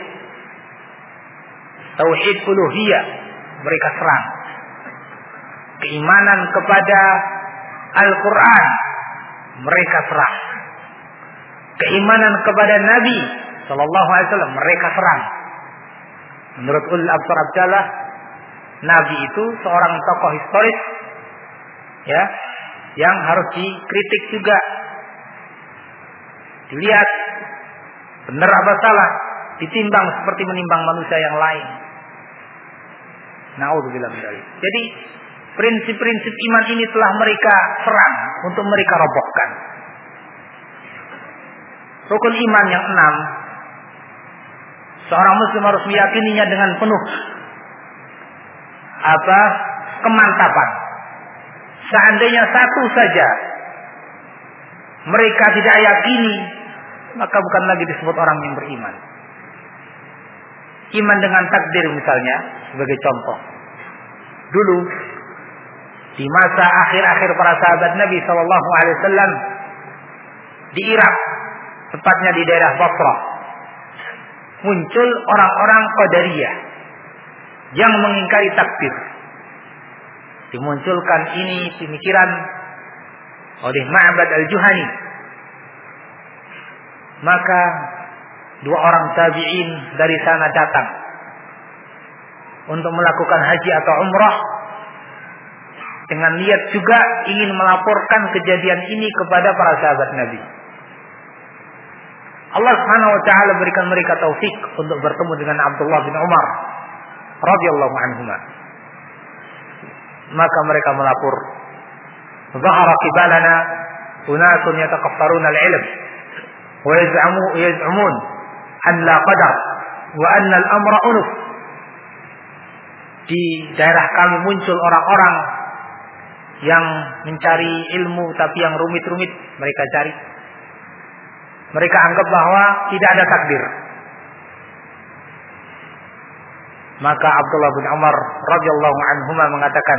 tauhid uluhiyah, mereka serang. Keimanan kepada Al-Quran, mereka serang. Keimanan kepada Nabi Sallallahu Alaihi Wasallam, mereka serang. Menurut ulil absar abdalah, Nabi itu seorang tokoh historis, ya, yang harus dikritik juga, dilihat benar apa salah, ditimbang seperti menimbang manusia yang lain. Na'udzubillah min dzalik. Jadi prinsip-prinsip iman ini telah mereka serang untuk mereka robohkan. Rukun iman yang 6, seorang muslim harus meyakininya dengan penuh kemantapan. Seandainya satu saja mereka tidak yakini, maka bukan lagi disebut orang yang beriman. Iman dengan takdir misalnya sebagai contoh. Dulu di masa akhir-akhir para sahabat Nabi Sallallahu Alaihi Wasallam di Irak, tepatnya di daerah Basrah, muncul orang-orang Qadariyah yang mengingkari takdir. Dimunculkan ini pemikiran oleh Ma'bad al-Juhani. Maka dua orang tabi'in dari sana datang untuk melakukan haji atau umrah dengan niat juga ingin melaporkan kejadian ini kepada para sahabat Nabi. Allah Subhanahu wa taala berikan mereka taufik untuk bertemu dengan Abdullah bin Umar radhiyallahu anhuma. Maka mereka melapor, "Zahara qibalana unasun yatakaffaruna al-ilm wa yaz'umun an la qadar wa anna al-amra unuf." Di daerah kami muncul orang-orang yang mencari ilmu tapi yang rumit-rumit mereka cari. Mereka anggap bahwa tidak ada takdir. Maka Abdullah bin Umar radhiyallahu anhuma mengatakan,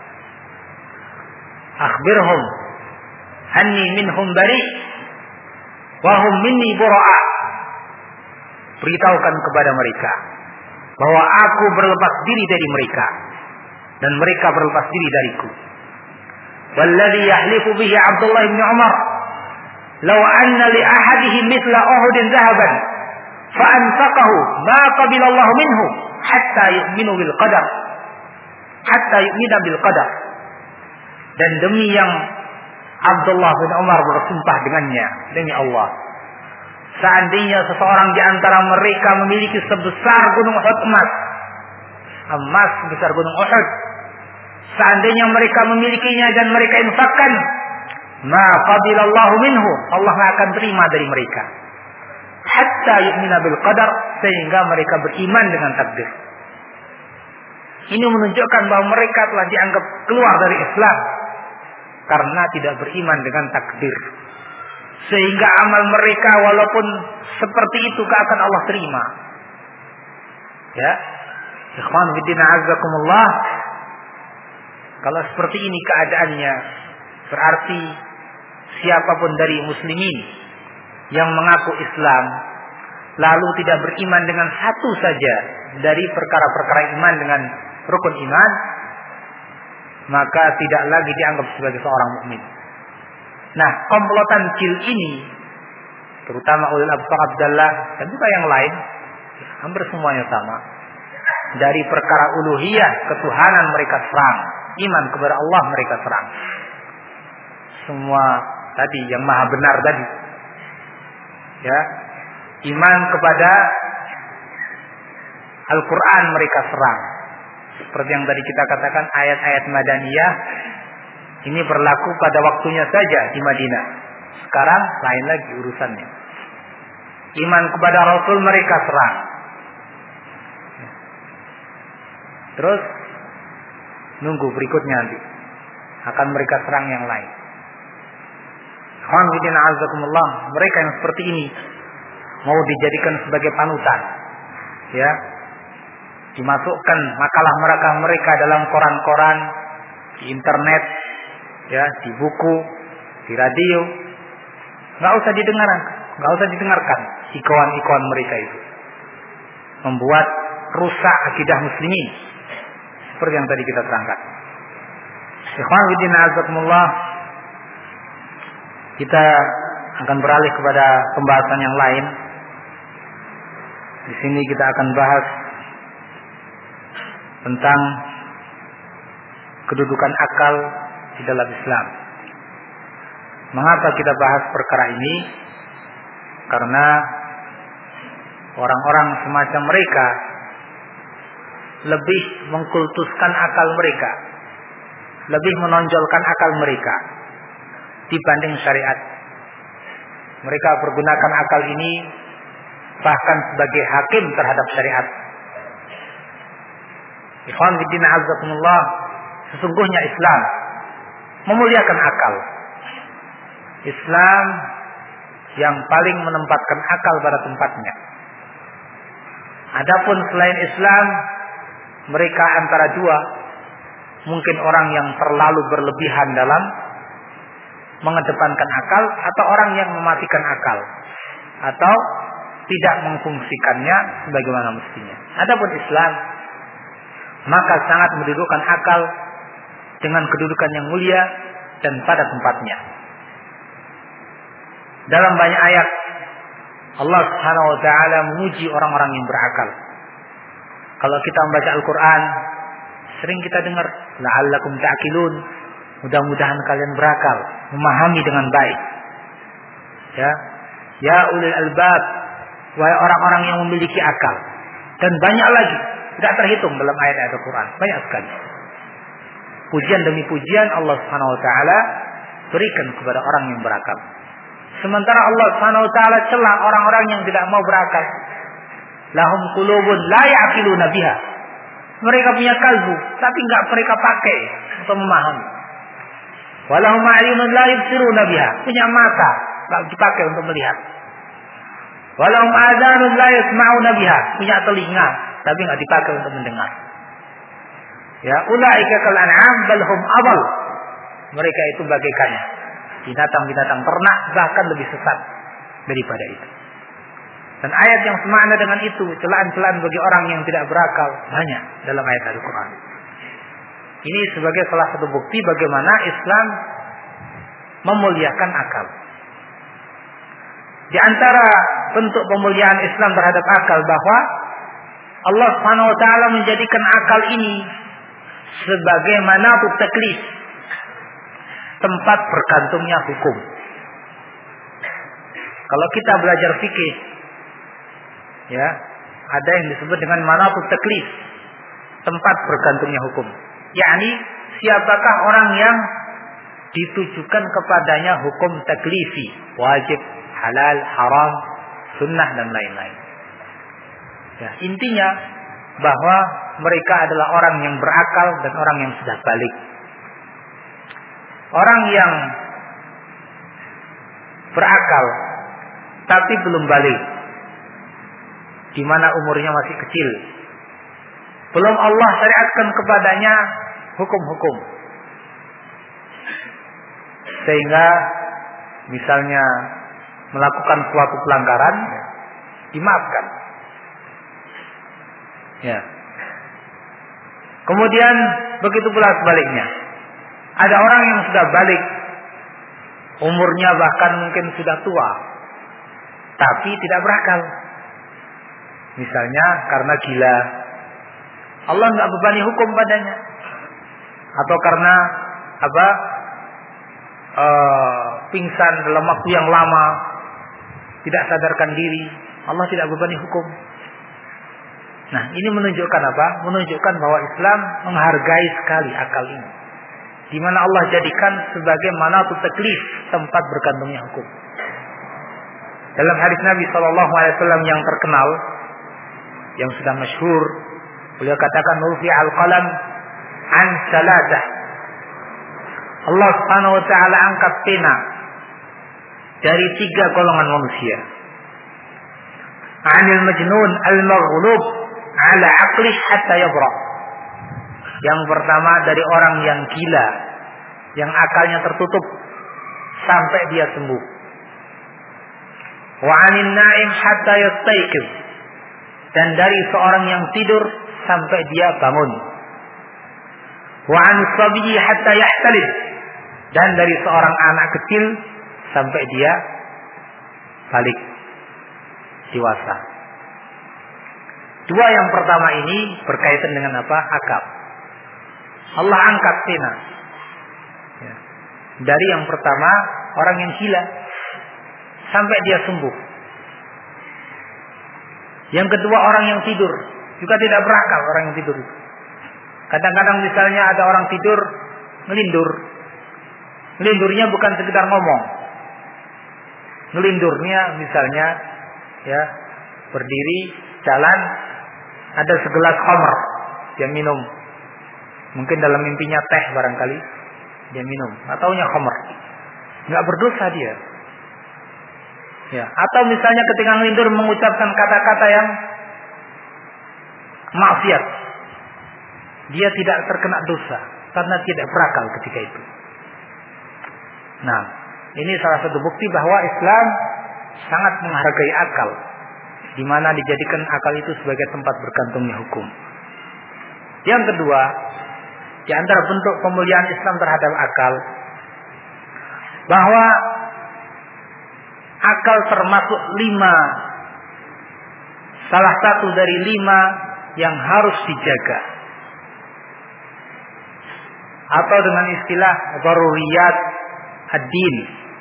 "Akhbirhum anni minhum bari wa hum minni bura'a." Beritahukan kepada mereka bahwa aku berlepas diri dari mereka dan mereka berlepas diri dariku. Walladhi yahlifu bihi Abdullah bin Umar, "Law anna li ahadihim mithla Uhudin dhahaban fa anfaqahu ma qabila Allah minhu hatta yu'minu bil qadar." Hatta yu'mina bil qadar. Dan demi yang Abdullah bin Umar bersumpah dengannya, demi Allah, seandainya seseorang di antara mereka memiliki sebesar gunung Uhud emas sebesar gunung Uhud, seandainya mereka memilikinya dan mereka infakkan, ma qabilallahu minhu, Allah akan terima dari mereka. Hatta yu'mina bil qadar, sehingga mereka beriman dengan takdir. Ini menunjukkan bahwa mereka telah dianggap keluar dari Islam karena tidak beriman dengan takdir. Sehingga amal mereka walaupun seperti itu akan Allah terima. Ya, ikhwan fillah azzakumullah. Kalau seperti ini keadaannya, berarti siapapun dari muslimin yang mengaku Islam lalu tidak beriman dengan satu saja dari perkara-perkara iman dengan rukun iman, maka tidak lagi dianggap sebagai seorang mukmin. Nah, komplotan kecil ini, terutama ulil absar Abdullah dan juga yang lain, hampir semuanya sama. Dari perkara uluhiyah, ketuhanan mereka serang, iman kepada Allah mereka serang. Semua tadi yang maha benar tadi, ya, iman kepada Al-Quran mereka serang. Seperti yang tadi kita katakan, ayat-ayat Madaniyah ini berlaku pada waktunya saja di Madinah. Sekarang lain lagi urusannya. Iman kepada Rasul mereka serang. Terus nunggu berikutnya nanti akan mereka serang yang lain. Mereka yang seperti ini mau dijadikan sebagai panutan, ya, dimasukkan makalah mereka dalam koran-koran, di internet, ya, di buku, di radio. Nggak usah didengarkan ikon mereka itu, membuat rusak akidah muslimin seperti yang tadi kita terangkan. Ikhwan fillah azakumullah, kita akan beralih kepada pembahasan yang lain. Di sini kita akan bahas tentang kedudukan akal di dalam Islam. Mengapa kita bahas perkara ini? Karena orang-orang semacam mereka lebih mengkultuskan akal mereka, lebih menonjolkan akal mereka dibanding syariat. Mereka pergunakan akal ini bahkan sebagai hakim terhadap syariat. Ikhwan fillah azakumullah, sesungguhnya Islam memuliakan akal. Islam yang paling menempatkan akal pada tempatnya. Adapun selain Islam, mereka antara dua, mungkin orang yang terlalu berlebihan dalam mengedepankan akal, atau orang yang mematikan akal, atau tidak memfungsikannya sebagaimana mestinya. Adapun Islam, maka sangat mendudukkan akal dengan kedudukan yang mulia dan pada tempatnya. Dalam banyak ayat Allah Subhanahu wa taala memuji orang-orang yang berakal. Kalau kita membaca Al-Qur'an, sering kita dengar la'allakum ta'qilun, mudah-mudahan kalian berakal, memahami dengan baik. Ya ulil albab, wahai orang-orang yang memiliki akal. Dan banyak lagi, tidak terhitung dalam ayat-ayat Al-Qur'an, banyak sekali. Pujian demi pujian Allah Subhanahu wa taala berikan kepada orang yang berakal. Sementara Allah Subhanahu wa taala cela orang-orang yang tidak mau berakal. Lahum qulubun la ya'qiluna biha. Mereka punya kalbu, tapi enggak mereka pakai untuk memahami. Walahum a'yunun la yubsiruna biha. Punya mata, enggak dipakai untuk melihat. Walahum adhanun la yasma'una biha. Punya telinga, tapi enggak dipakai untuk mendengar. Ya, ulaika kal an'am bal hum adall. Mereka itu bagaikan binatang-binatang ternak, bahkan lebih sesat daripada itu. Dan ayat yang semakna dengan itu, celaan-celaan bagi orang yang tidak berakal, banyak dalam ayat Al-Quran. Ini sebagai salah satu bukti bagaimana Islam memuliakan akal. Di antara bentuk pemuliaan Islam terhadap akal, bahwa Allah Subhanahu wa taala menjadikan akal ini sebagai manatut taklif, tempat bergantungnya hukum. Kalau kita belajar fikih, ya, ada yang disebut dengan manatut taklif, tempat bergantungnya hukum. Yakni siapakah orang yang ditujukan kepadanya hukum taklifi, wajib, halal, haram, sunnah dan lain-lain. Ya, intinya bahwa mereka adalah orang yang berakal dan orang yang sudah balik. Orang yang berakal tapi belum balik, di mana umurnya masih kecil, belum Allah syariatkan kepadanya hukum-hukum, sehingga misalnya melakukan suatu pelanggaran dimaafkan. Ya. Kemudian begitu pula sebaliknya. Ada orang yang sudah balik, umurnya bahkan mungkin sudah tua, tapi tidak berakal. Misalnya karena gila, Allah nggak bebani hukum padanya, atau karena pingsan dalam waktu yang lama, tidak sadarkan diri, Allah tidak bebani hukum. Nah, ini menunjukkan apa? Menunjukkan bahwa Islam menghargai sekali akal ini, di mana Allah jadikan sebagai manatut taklif, tempat bergantungnya hukum. Dalam hadis Nabi SAW yang terkenal, yang sudah masyhur, beliau katakan rufi'al qalam an salatah. Allah Subhanahu wa taala angkat pena dari 3 golongan manusia. Anil majnun al-maghlub ala aqlih hatta yabra. Yang pertama dari orang yang gila, yang akalnya tertutup sampai dia sembuh. Wa anin na'im hatta yastayqiz. Dan dari seorang yang tidur sampai dia bangun. Wa anis sabiyyi hatta yahtalid. Dan dari seorang anak kecil sampai dia balik dewasa. 2 yang pertama ini berkaitan dengan apa? Akal. Allah angkat pena. Ya. Dari yang pertama orang yang gila sampai dia sembuh. Yang kedua orang yang tidur, juga tidak berakal orang yang tidur. Kadang-kadang misalnya ada orang tidur ngelindur. Ngelindurnya bukan sekedar ngomong. Ngelindurnya misalnya ya, berdiri jalan, ada segelas khamr, dia minum. Mungkin dalam mimpinya teh barangkali, dia minum. Ataunya khamr. Enggak berdosa dia. Ya, atau misalnya ketika ngelindur mengucapkan kata-kata yang maksiat, dia tidak terkena dosa karena tidak berakal ketika itu. Nah, ini salah satu bukti bahwa Islam sangat menghargai akal, di mana dijadikan akal itu sebagai tempat bergantungnya hukum. Yang kedua, di antara bentuk pemuliaan Islam terhadap akal, bahwa akal termasuk 5, salah satu dari 5 yang harus dijaga, atau dengan istilah daruriyat ad-din,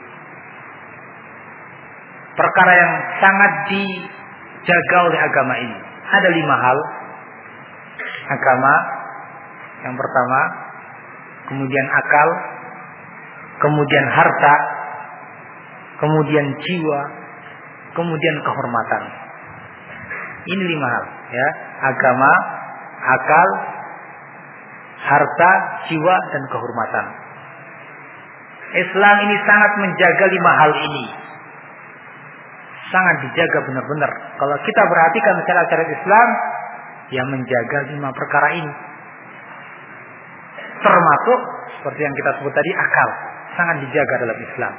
perkara yang sangat dijaga oleh agama ini. Ada 5 hal agama. Yang pertama, kemudian akal, kemudian harta, kemudian jiwa, kemudian kehormatan. Ini 5 hal, ya. Agama, akal, harta, jiwa, dan kehormatan. Islam ini sangat menjaga 5 hal ini. Sangat dijaga benar-benar. Kalau kita perhatikan syariat Islam, yang menjaga 5 perkara ini. Termasuk seperti yang kita sebut tadi, akal. Sangat dijaga dalam Islam.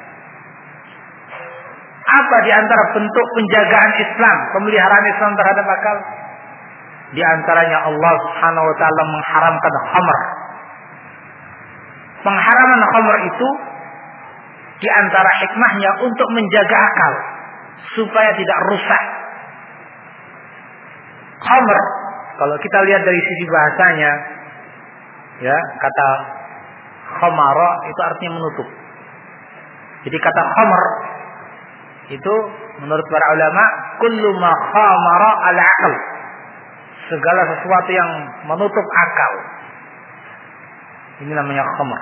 Apa di antara bentuk penjagaan Islam, pemeliharaan Islam terhadap akal? Di antaranya Allah Subhanahu wa taala mengharamkan khamr. Pengharaman khamr itu di antara hikmahnya untuk menjaga akal supaya tidak rusak. Khamr, kalau kita lihat dari sisi bahasanya, ya, kata khamara itu artinya menutup. Jadi kata khamr itu menurut para ulama, kullu ma khamara al-aql, segala sesuatu yang menutup akal. Ini namanya khamr.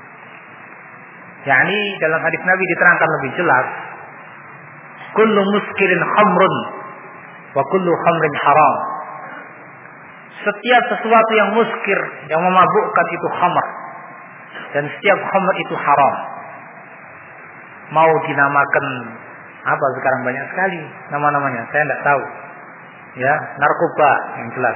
Yani dalam hadis Nabi diterangkan lebih jelas, kullu muskirin khamrun wa kullu khamrin haram. Setiap sesuatu yang muskir, yang memabukkan itu khamr, dan setiap khamr itu haram. Mau dinamakan apa sekarang banyak sekali nama-namanya, saya tidak tahu. Ya, narkoba yang jelas.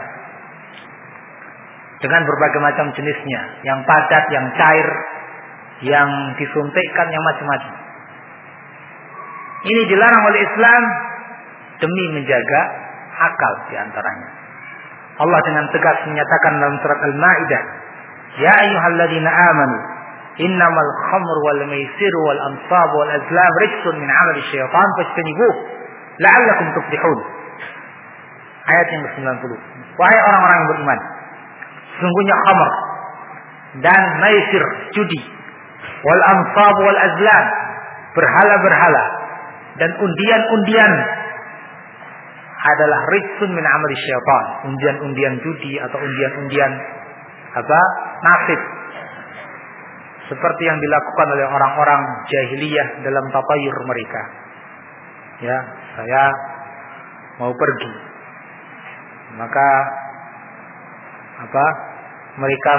Dengan berbagai macam jenisnya, yang padat, yang cair, yang disuntikkan, yang macam-macam. Ini dilarang oleh Islam demi menjaga akal di antaranya. Allah dengan tegas menyatakan dalam surat Al-Maidah, "Ya ayyuhalladzina amanu, innamal khamru wal maisiru wal ansabu wal azlam rijsun min 'amali syaitan fajtanibuh la'allakum tuflihun." Ayat yang ke-90. Wahai orang-orang yang beriman, sesungguhnya khamr dan maisir, judi, wal ansab wal azlam, berhala-berhala dan undian-undian adalah rijsun min amali syaitan. Undian-undian judi atau undian-undian nasib, seperti yang dilakukan oleh orang-orang jahiliyah dalam tatayur mereka. Ya, saya mau pergi, maka mereka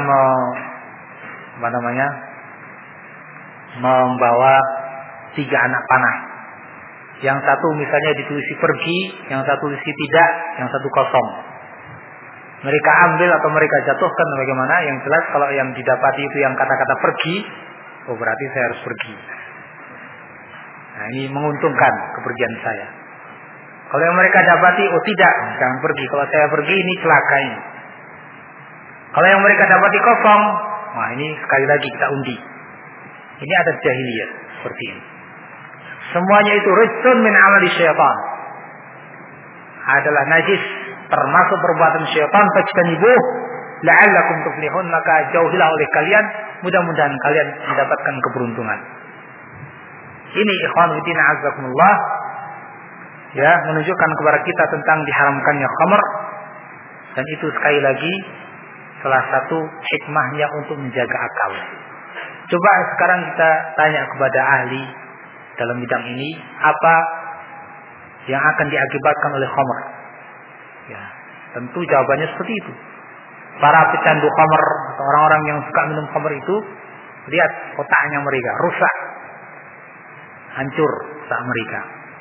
membawa 3 anak panah. Yang satu misalnya ditulisi pergi, yang satu tulisi tidak, yang satu kosong. Mereka ambil atau mereka jatuhkan bagaimana? Yang jelas kalau yang didapati itu yang kata-kata pergi, oh berarti saya harus pergi. Nah, ini menguntungkan kepergian saya. Kalau yang mereka dapati, oh tidak, jangan pergi. Kalau saya pergi ini celaka ini. Kalau yang mereka dapati kosong, wah ini sekali lagi kita undi. Ini adat jahiliyah seperti ini. Semuanya itu rijsun min amali syaitan, adalah najis, termasuk perbuatan syaitan. Fajtanibuh la'allakum tuflihun, maka jauhilah oleh kalian, mudah-mudahan kalian mendapatkan keberuntungan. Ini ikhwan fillah azakumullah, ya, menunjukkan kepada kita tentang diharamkannya khamr, dan itu sekali lagi salah satu hikmahnya untuk menjaga akal. Coba sekarang kita tanya kepada ahli dalam bidang ini, apa yang akan diakibatkan oleh khamr? Ya, tentu jawabannya seperti itu. Para pecandu khamr atau orang-orang yang suka minum khamr itu, lihat otaknya mereka rusak, hancur otak mereka.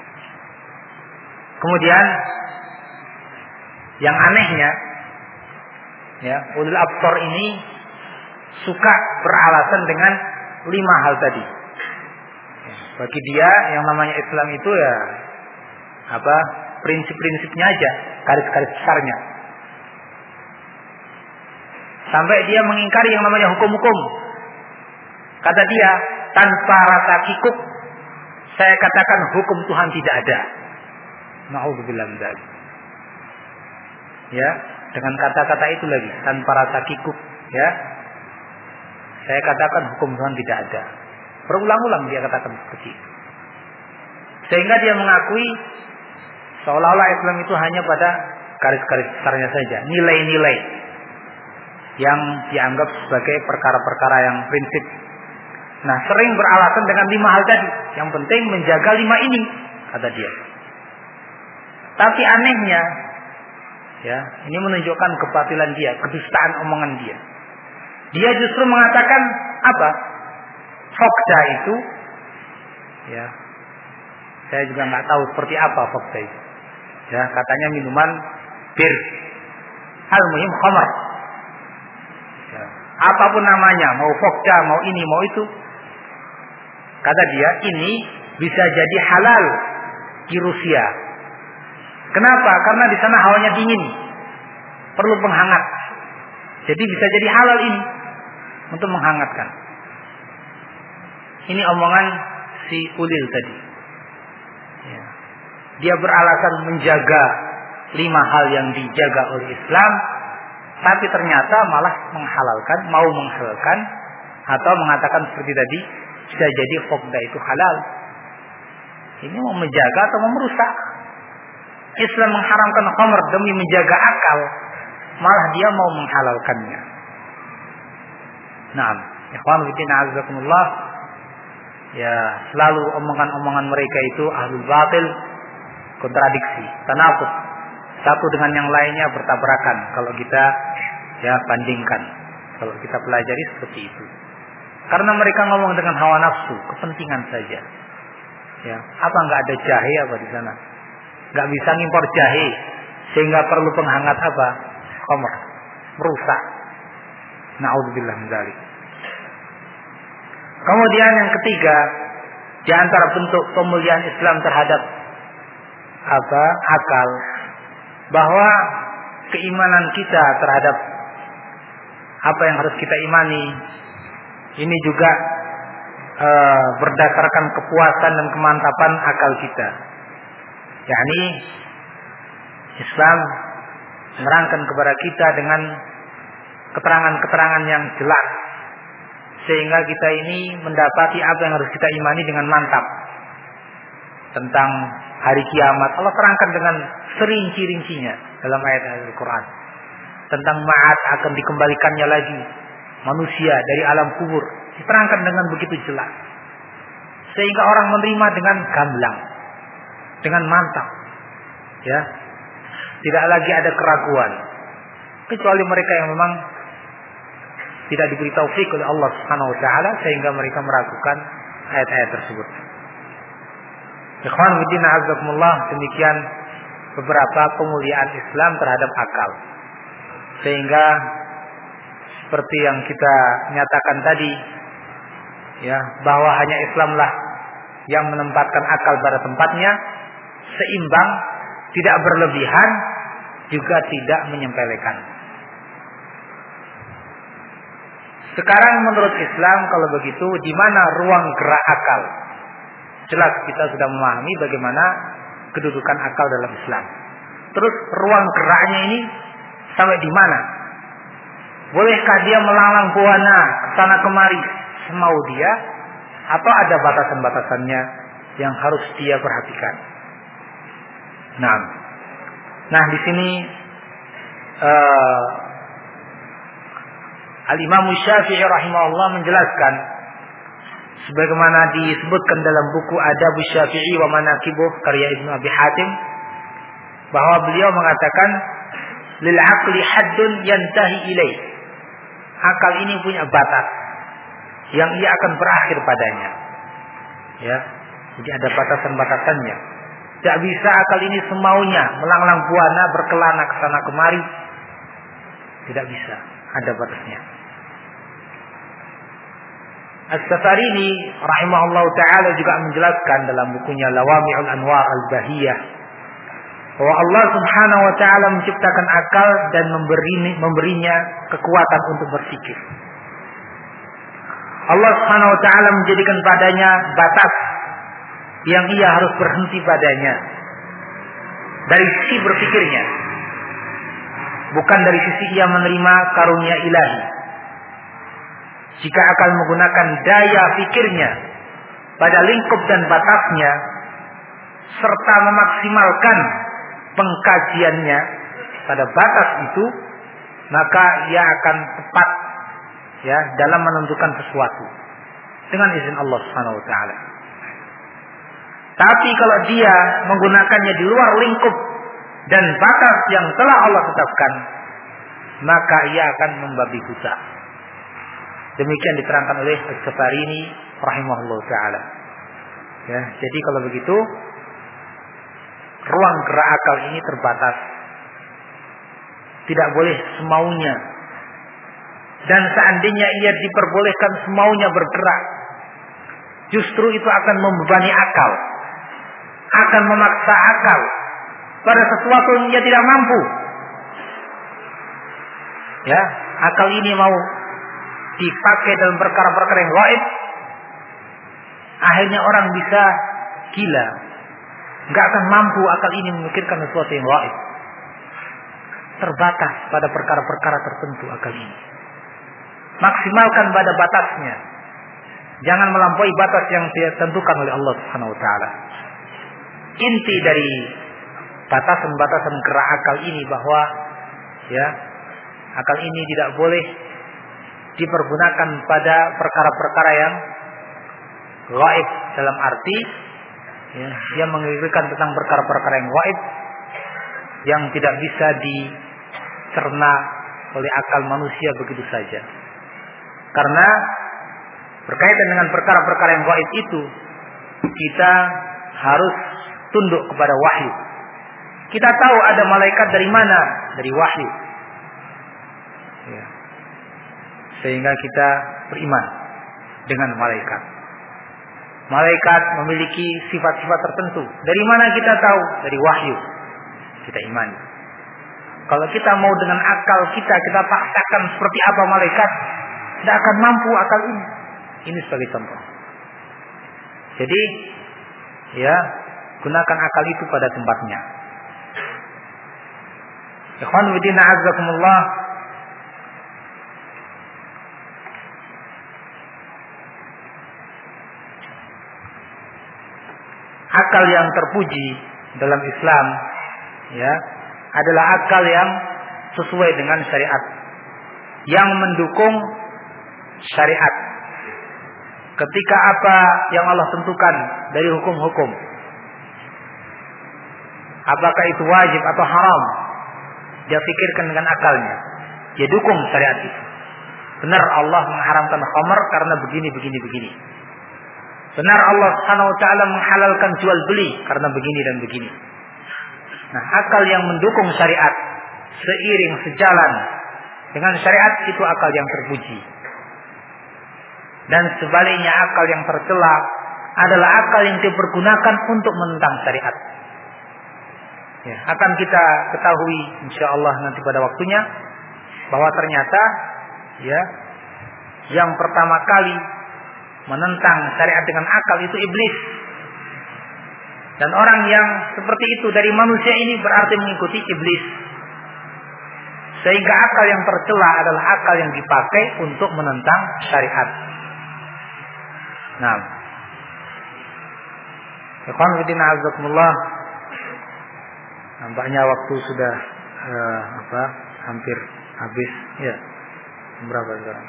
Kemudian yang anehnya, ya, ulul absar ini suka beralasan dengan 5 hal tadi. Bagi dia yang namanya Islam itu ya prinsip-prinsipnya aja, garis-garis besarnya. Sampai dia mengingkari yang namanya hukum-hukum. Kata dia, tanpa rasa kikuk saya katakan hukum Tuhan tidak ada. Na'udzubillah min dzalik. Ya, dengan kata-kata itu lagi, tanpa rasa kikuk, ya, saya katakan hukum Tuhan tidak ada. Berulang-ulang dia katakan seperti itu. Sehingga dia mengakui seolah-olah Islam itu hanya pada garis-garis besarnya saja, nilai-nilai yang dianggap sebagai perkara-perkara yang prinsip. Nah, sering beralasan dengan 5 hal tadi. Yang penting menjaga 5 ini, kata dia. Tapi anehnya, ya, ini menunjukkan kebatilan dia, kedustaan omongan dia. Dia justru mengatakan apa? Fakta itu, ya, saya juga nggak tahu seperti apa fakta itu. Ya, katanya minuman bir, al-muhim khamr. Ya, apapun namanya, mau fakta, mau ini, mau itu, kata dia ini bisa jadi halal di Rusia. Kenapa? Karena di sana hawanya dingin, perlu penghangat. Jadi bisa jadi halal ini untuk menghangatkan. Ini omongan si Ulil tadi. Ya. Dia beralasan menjaga 5 hal yang dijaga oleh Islam, tapi ternyata malah mau menghalalkan atau mengatakan seperti tadi, bisa jadi fakta itu halal. Ini mau menjaga atau mau merusak? Islam mengharamkan khamr demi menjaga akal, malah dia mau menghalalkannya. Naam, ikhwan fillah azakumullah. Ya, selalu omongan-omongan mereka itu ahlul batil, kontradiksi, tanaqud. Satu dengan yang lainnya bertabrakan kalau kita bandingkan. Kalau kita pelajari seperti itu. Karena mereka ngomong dengan hawa nafsu, kepentingan saja. Ya, apa enggak ada jahe apa di sana? Enggak bisa ngimpor jahe sehingga perlu penghangat apa? Khamr. Merusak. Na'udzubillah min dzalik. Kemudian yang ketiga, di antara bentuk pemuliaan Islam terhadap akal, bahwa keimanan kita terhadap apa yang harus kita imani ini juga berdasarkan kepuasan dan kemantapan akal kita. yakni Islam menerangkan kepada kita dengan keterangan-keterangan yang jelas, sehingga kita ini mendapati apa yang harus kita imani dengan mantap. Tentang hari kiamat Allah terangkan dengan serinci-rincinya dalam ayat-ayat Al-Quran. Tentang ma'ad, akan dikembalikannya lagi manusia dari alam kubur, diterangkan dengan begitu jelas, sehingga orang menerima dengan gamblang, dengan mantap, ya, tidak lagi ada keraguan, kecuali mereka yang memang tidak diberi taufik oleh Allah Subhanahu wa taala sehingga mereka meragukan ayat-ayat tersebut. Ikhwan fillah azakumullah, demikian beberapa kemuliaan Islam terhadap akal. Sehingga seperti yang kita nyatakan tadi, ya, bahwa hanya Islamlah yang menempatkan akal pada tempatnya, seimbang, tidak berlebihan, juga tidak menyempelekan. Sekarang menurut Islam kalau begitu, di mana ruang gerak akal? Jelas kita sudah memahami bagaimana kedudukan akal dalam Islam. Terus ruang geraknya ini sampai di mana? Bolehkah dia melalang buana kesana kemari semau dia, atau ada batasan-batasannya yang harus dia perhatikan? Nah di sini Al-Imam Syafi'i rahimahullah menjelaskan, sebagaimana disebutkan dalam buku Adab Syafi'i wa Manaqibuh karya Ibnu Abi Hatim, bahwa beliau mengatakan, lil aqli haddun yantahi ilaih. Akal ini punya batas yang ia akan berakhir padanya. Ya, jadi ada batasan-batasannya. Tidak bisa akal ini semaunya melanglang buana berkelana ke sana kemari. Tidak bisa, ada batasnya. As-Safarini rahimahullah ta'ala juga menjelaskan dalam bukunya Lawami'ul Anwar Al-Bahiyah, bahwa Allah subhanahu wa ta'ala menciptakan akal dan memberinya kekuatan untuk berpikir. Allah subhanahu wa ta'ala menjadikan padanya batas yang ia harus berhenti padanya dari sisi berpikirnya, bukan dari sisi ia menerima karunia ilahi. Jika akal menggunakan daya pikirnya pada lingkup dan batasnya, serta memaksimalkan pengkajiannya pada batas itu, maka ia akan tepat, ya, dalam menentukan sesuatu dengan izin Allah Subhanahu wa taala. Tapi kalau dia menggunakannya di luar lingkup dan batas yang telah Allah tetapkan, maka ia akan membabi buta. Demikian diterangkan oleh As-Safarini rahimahullah ta'ala. Ya, jadi kalau begitu, ruang gerak akal ini terbatas, tidak boleh semaunya. Dan seandainya ia diperbolehkan semaunya bergerak, justru itu akan membebani akal, akan memaksa akal pada sesuatu yang ia tidak mampu. Ya, akal ini mau dipakai dalam perkara-perkara yang gaib, akhirnya orang bisa gila, nggak akan mampu akal ini memikirkan sesuatu yang gaib. Terbatas pada perkara-perkara tertentu akal ini. Maksimalkan pada batasnya, jangan melampaui batas yang ditentukan oleh Allah Subhanahu wa taala. Inti dari batasan-batasan gerak akal ini bahwa, ya, akal ini tidak boleh dipergunakan pada perkara-perkara yang gaib, dalam arti, ya, dia mengikirkan tentang perkara-perkara yang gaib yang tidak bisa dicerna oleh akal manusia begitu saja. Karena berkaitan dengan perkara-perkara yang gaib itu, kita harus tunduk kepada wahyu. Kita tahu ada malaikat dari mana? Dari wahyu. Ya. Sehingga kita beriman dengan malaikat. malaikat memiliki sifat-sifat tertentu. Dari mana kita tahu? Dari wahyu. Kita imani. Kalau kita mau dengan akal kita paksakan seperti apa malaikat, tidak akan mampu akal ini. Ini sebagai contoh. Jadi, ya, gunakan akal itu pada tempatnya. Ikhwan fillah azzakumullah. Akal yang terpuji dalam Islam, ya, adalah akal yang sesuai dengan syariat, yang mendukung syariat. Ketika apa yang Allah tentukan dari hukum-hukum, apakah itu wajib atau haram, dia pikirkan dengan akalnya, dia dukung syariat itu. Benar Allah mengharamkan khamr karena begini. Benar Allah Subhanahu wa taala menghalalkan jual beli karena begini dan begini. Nah, akal yang mendukung syariat seiring sejalan dengan syariat itu akal yang terpuji. Dan sebaliknya akal yang tercela adalah akal yang dipergunakan untuk menentang syariat. Ya, akan kita ketahui insyaallah nanti pada waktunya bahwa ternyata ya yang pertama kali menentang syariat dengan akal itu iblis. Dan orang yang seperti itu dari manusia ini berarti mengikuti iblis. Sehingga akal yang tercela adalah akal yang dipakai untuk menentang syariat. Nah, ikhwan fillah azakumullah, nampaknya waktu sudah hampir habis. Ya, berapa sekarang?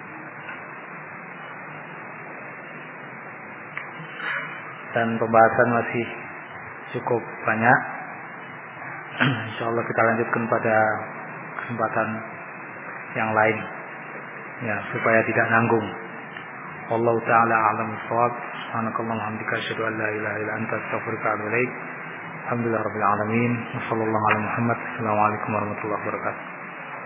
Dan pembahasan masih cukup banyak. Insyaallah kita lanjutkan pada kesempatan yang lain, ya, supaya tidak nanggung. Wallahu taala a'lam bissawab. Subhanakallahumma wa bihamdika asyhadu an la ilaha illa anta astaghfiruka wa atubu ilaik. Alhamdulillahirabbil alamin. Wassallallahu ala Muhammad. Assalamualaikum warahmatullahi wabarakatuh.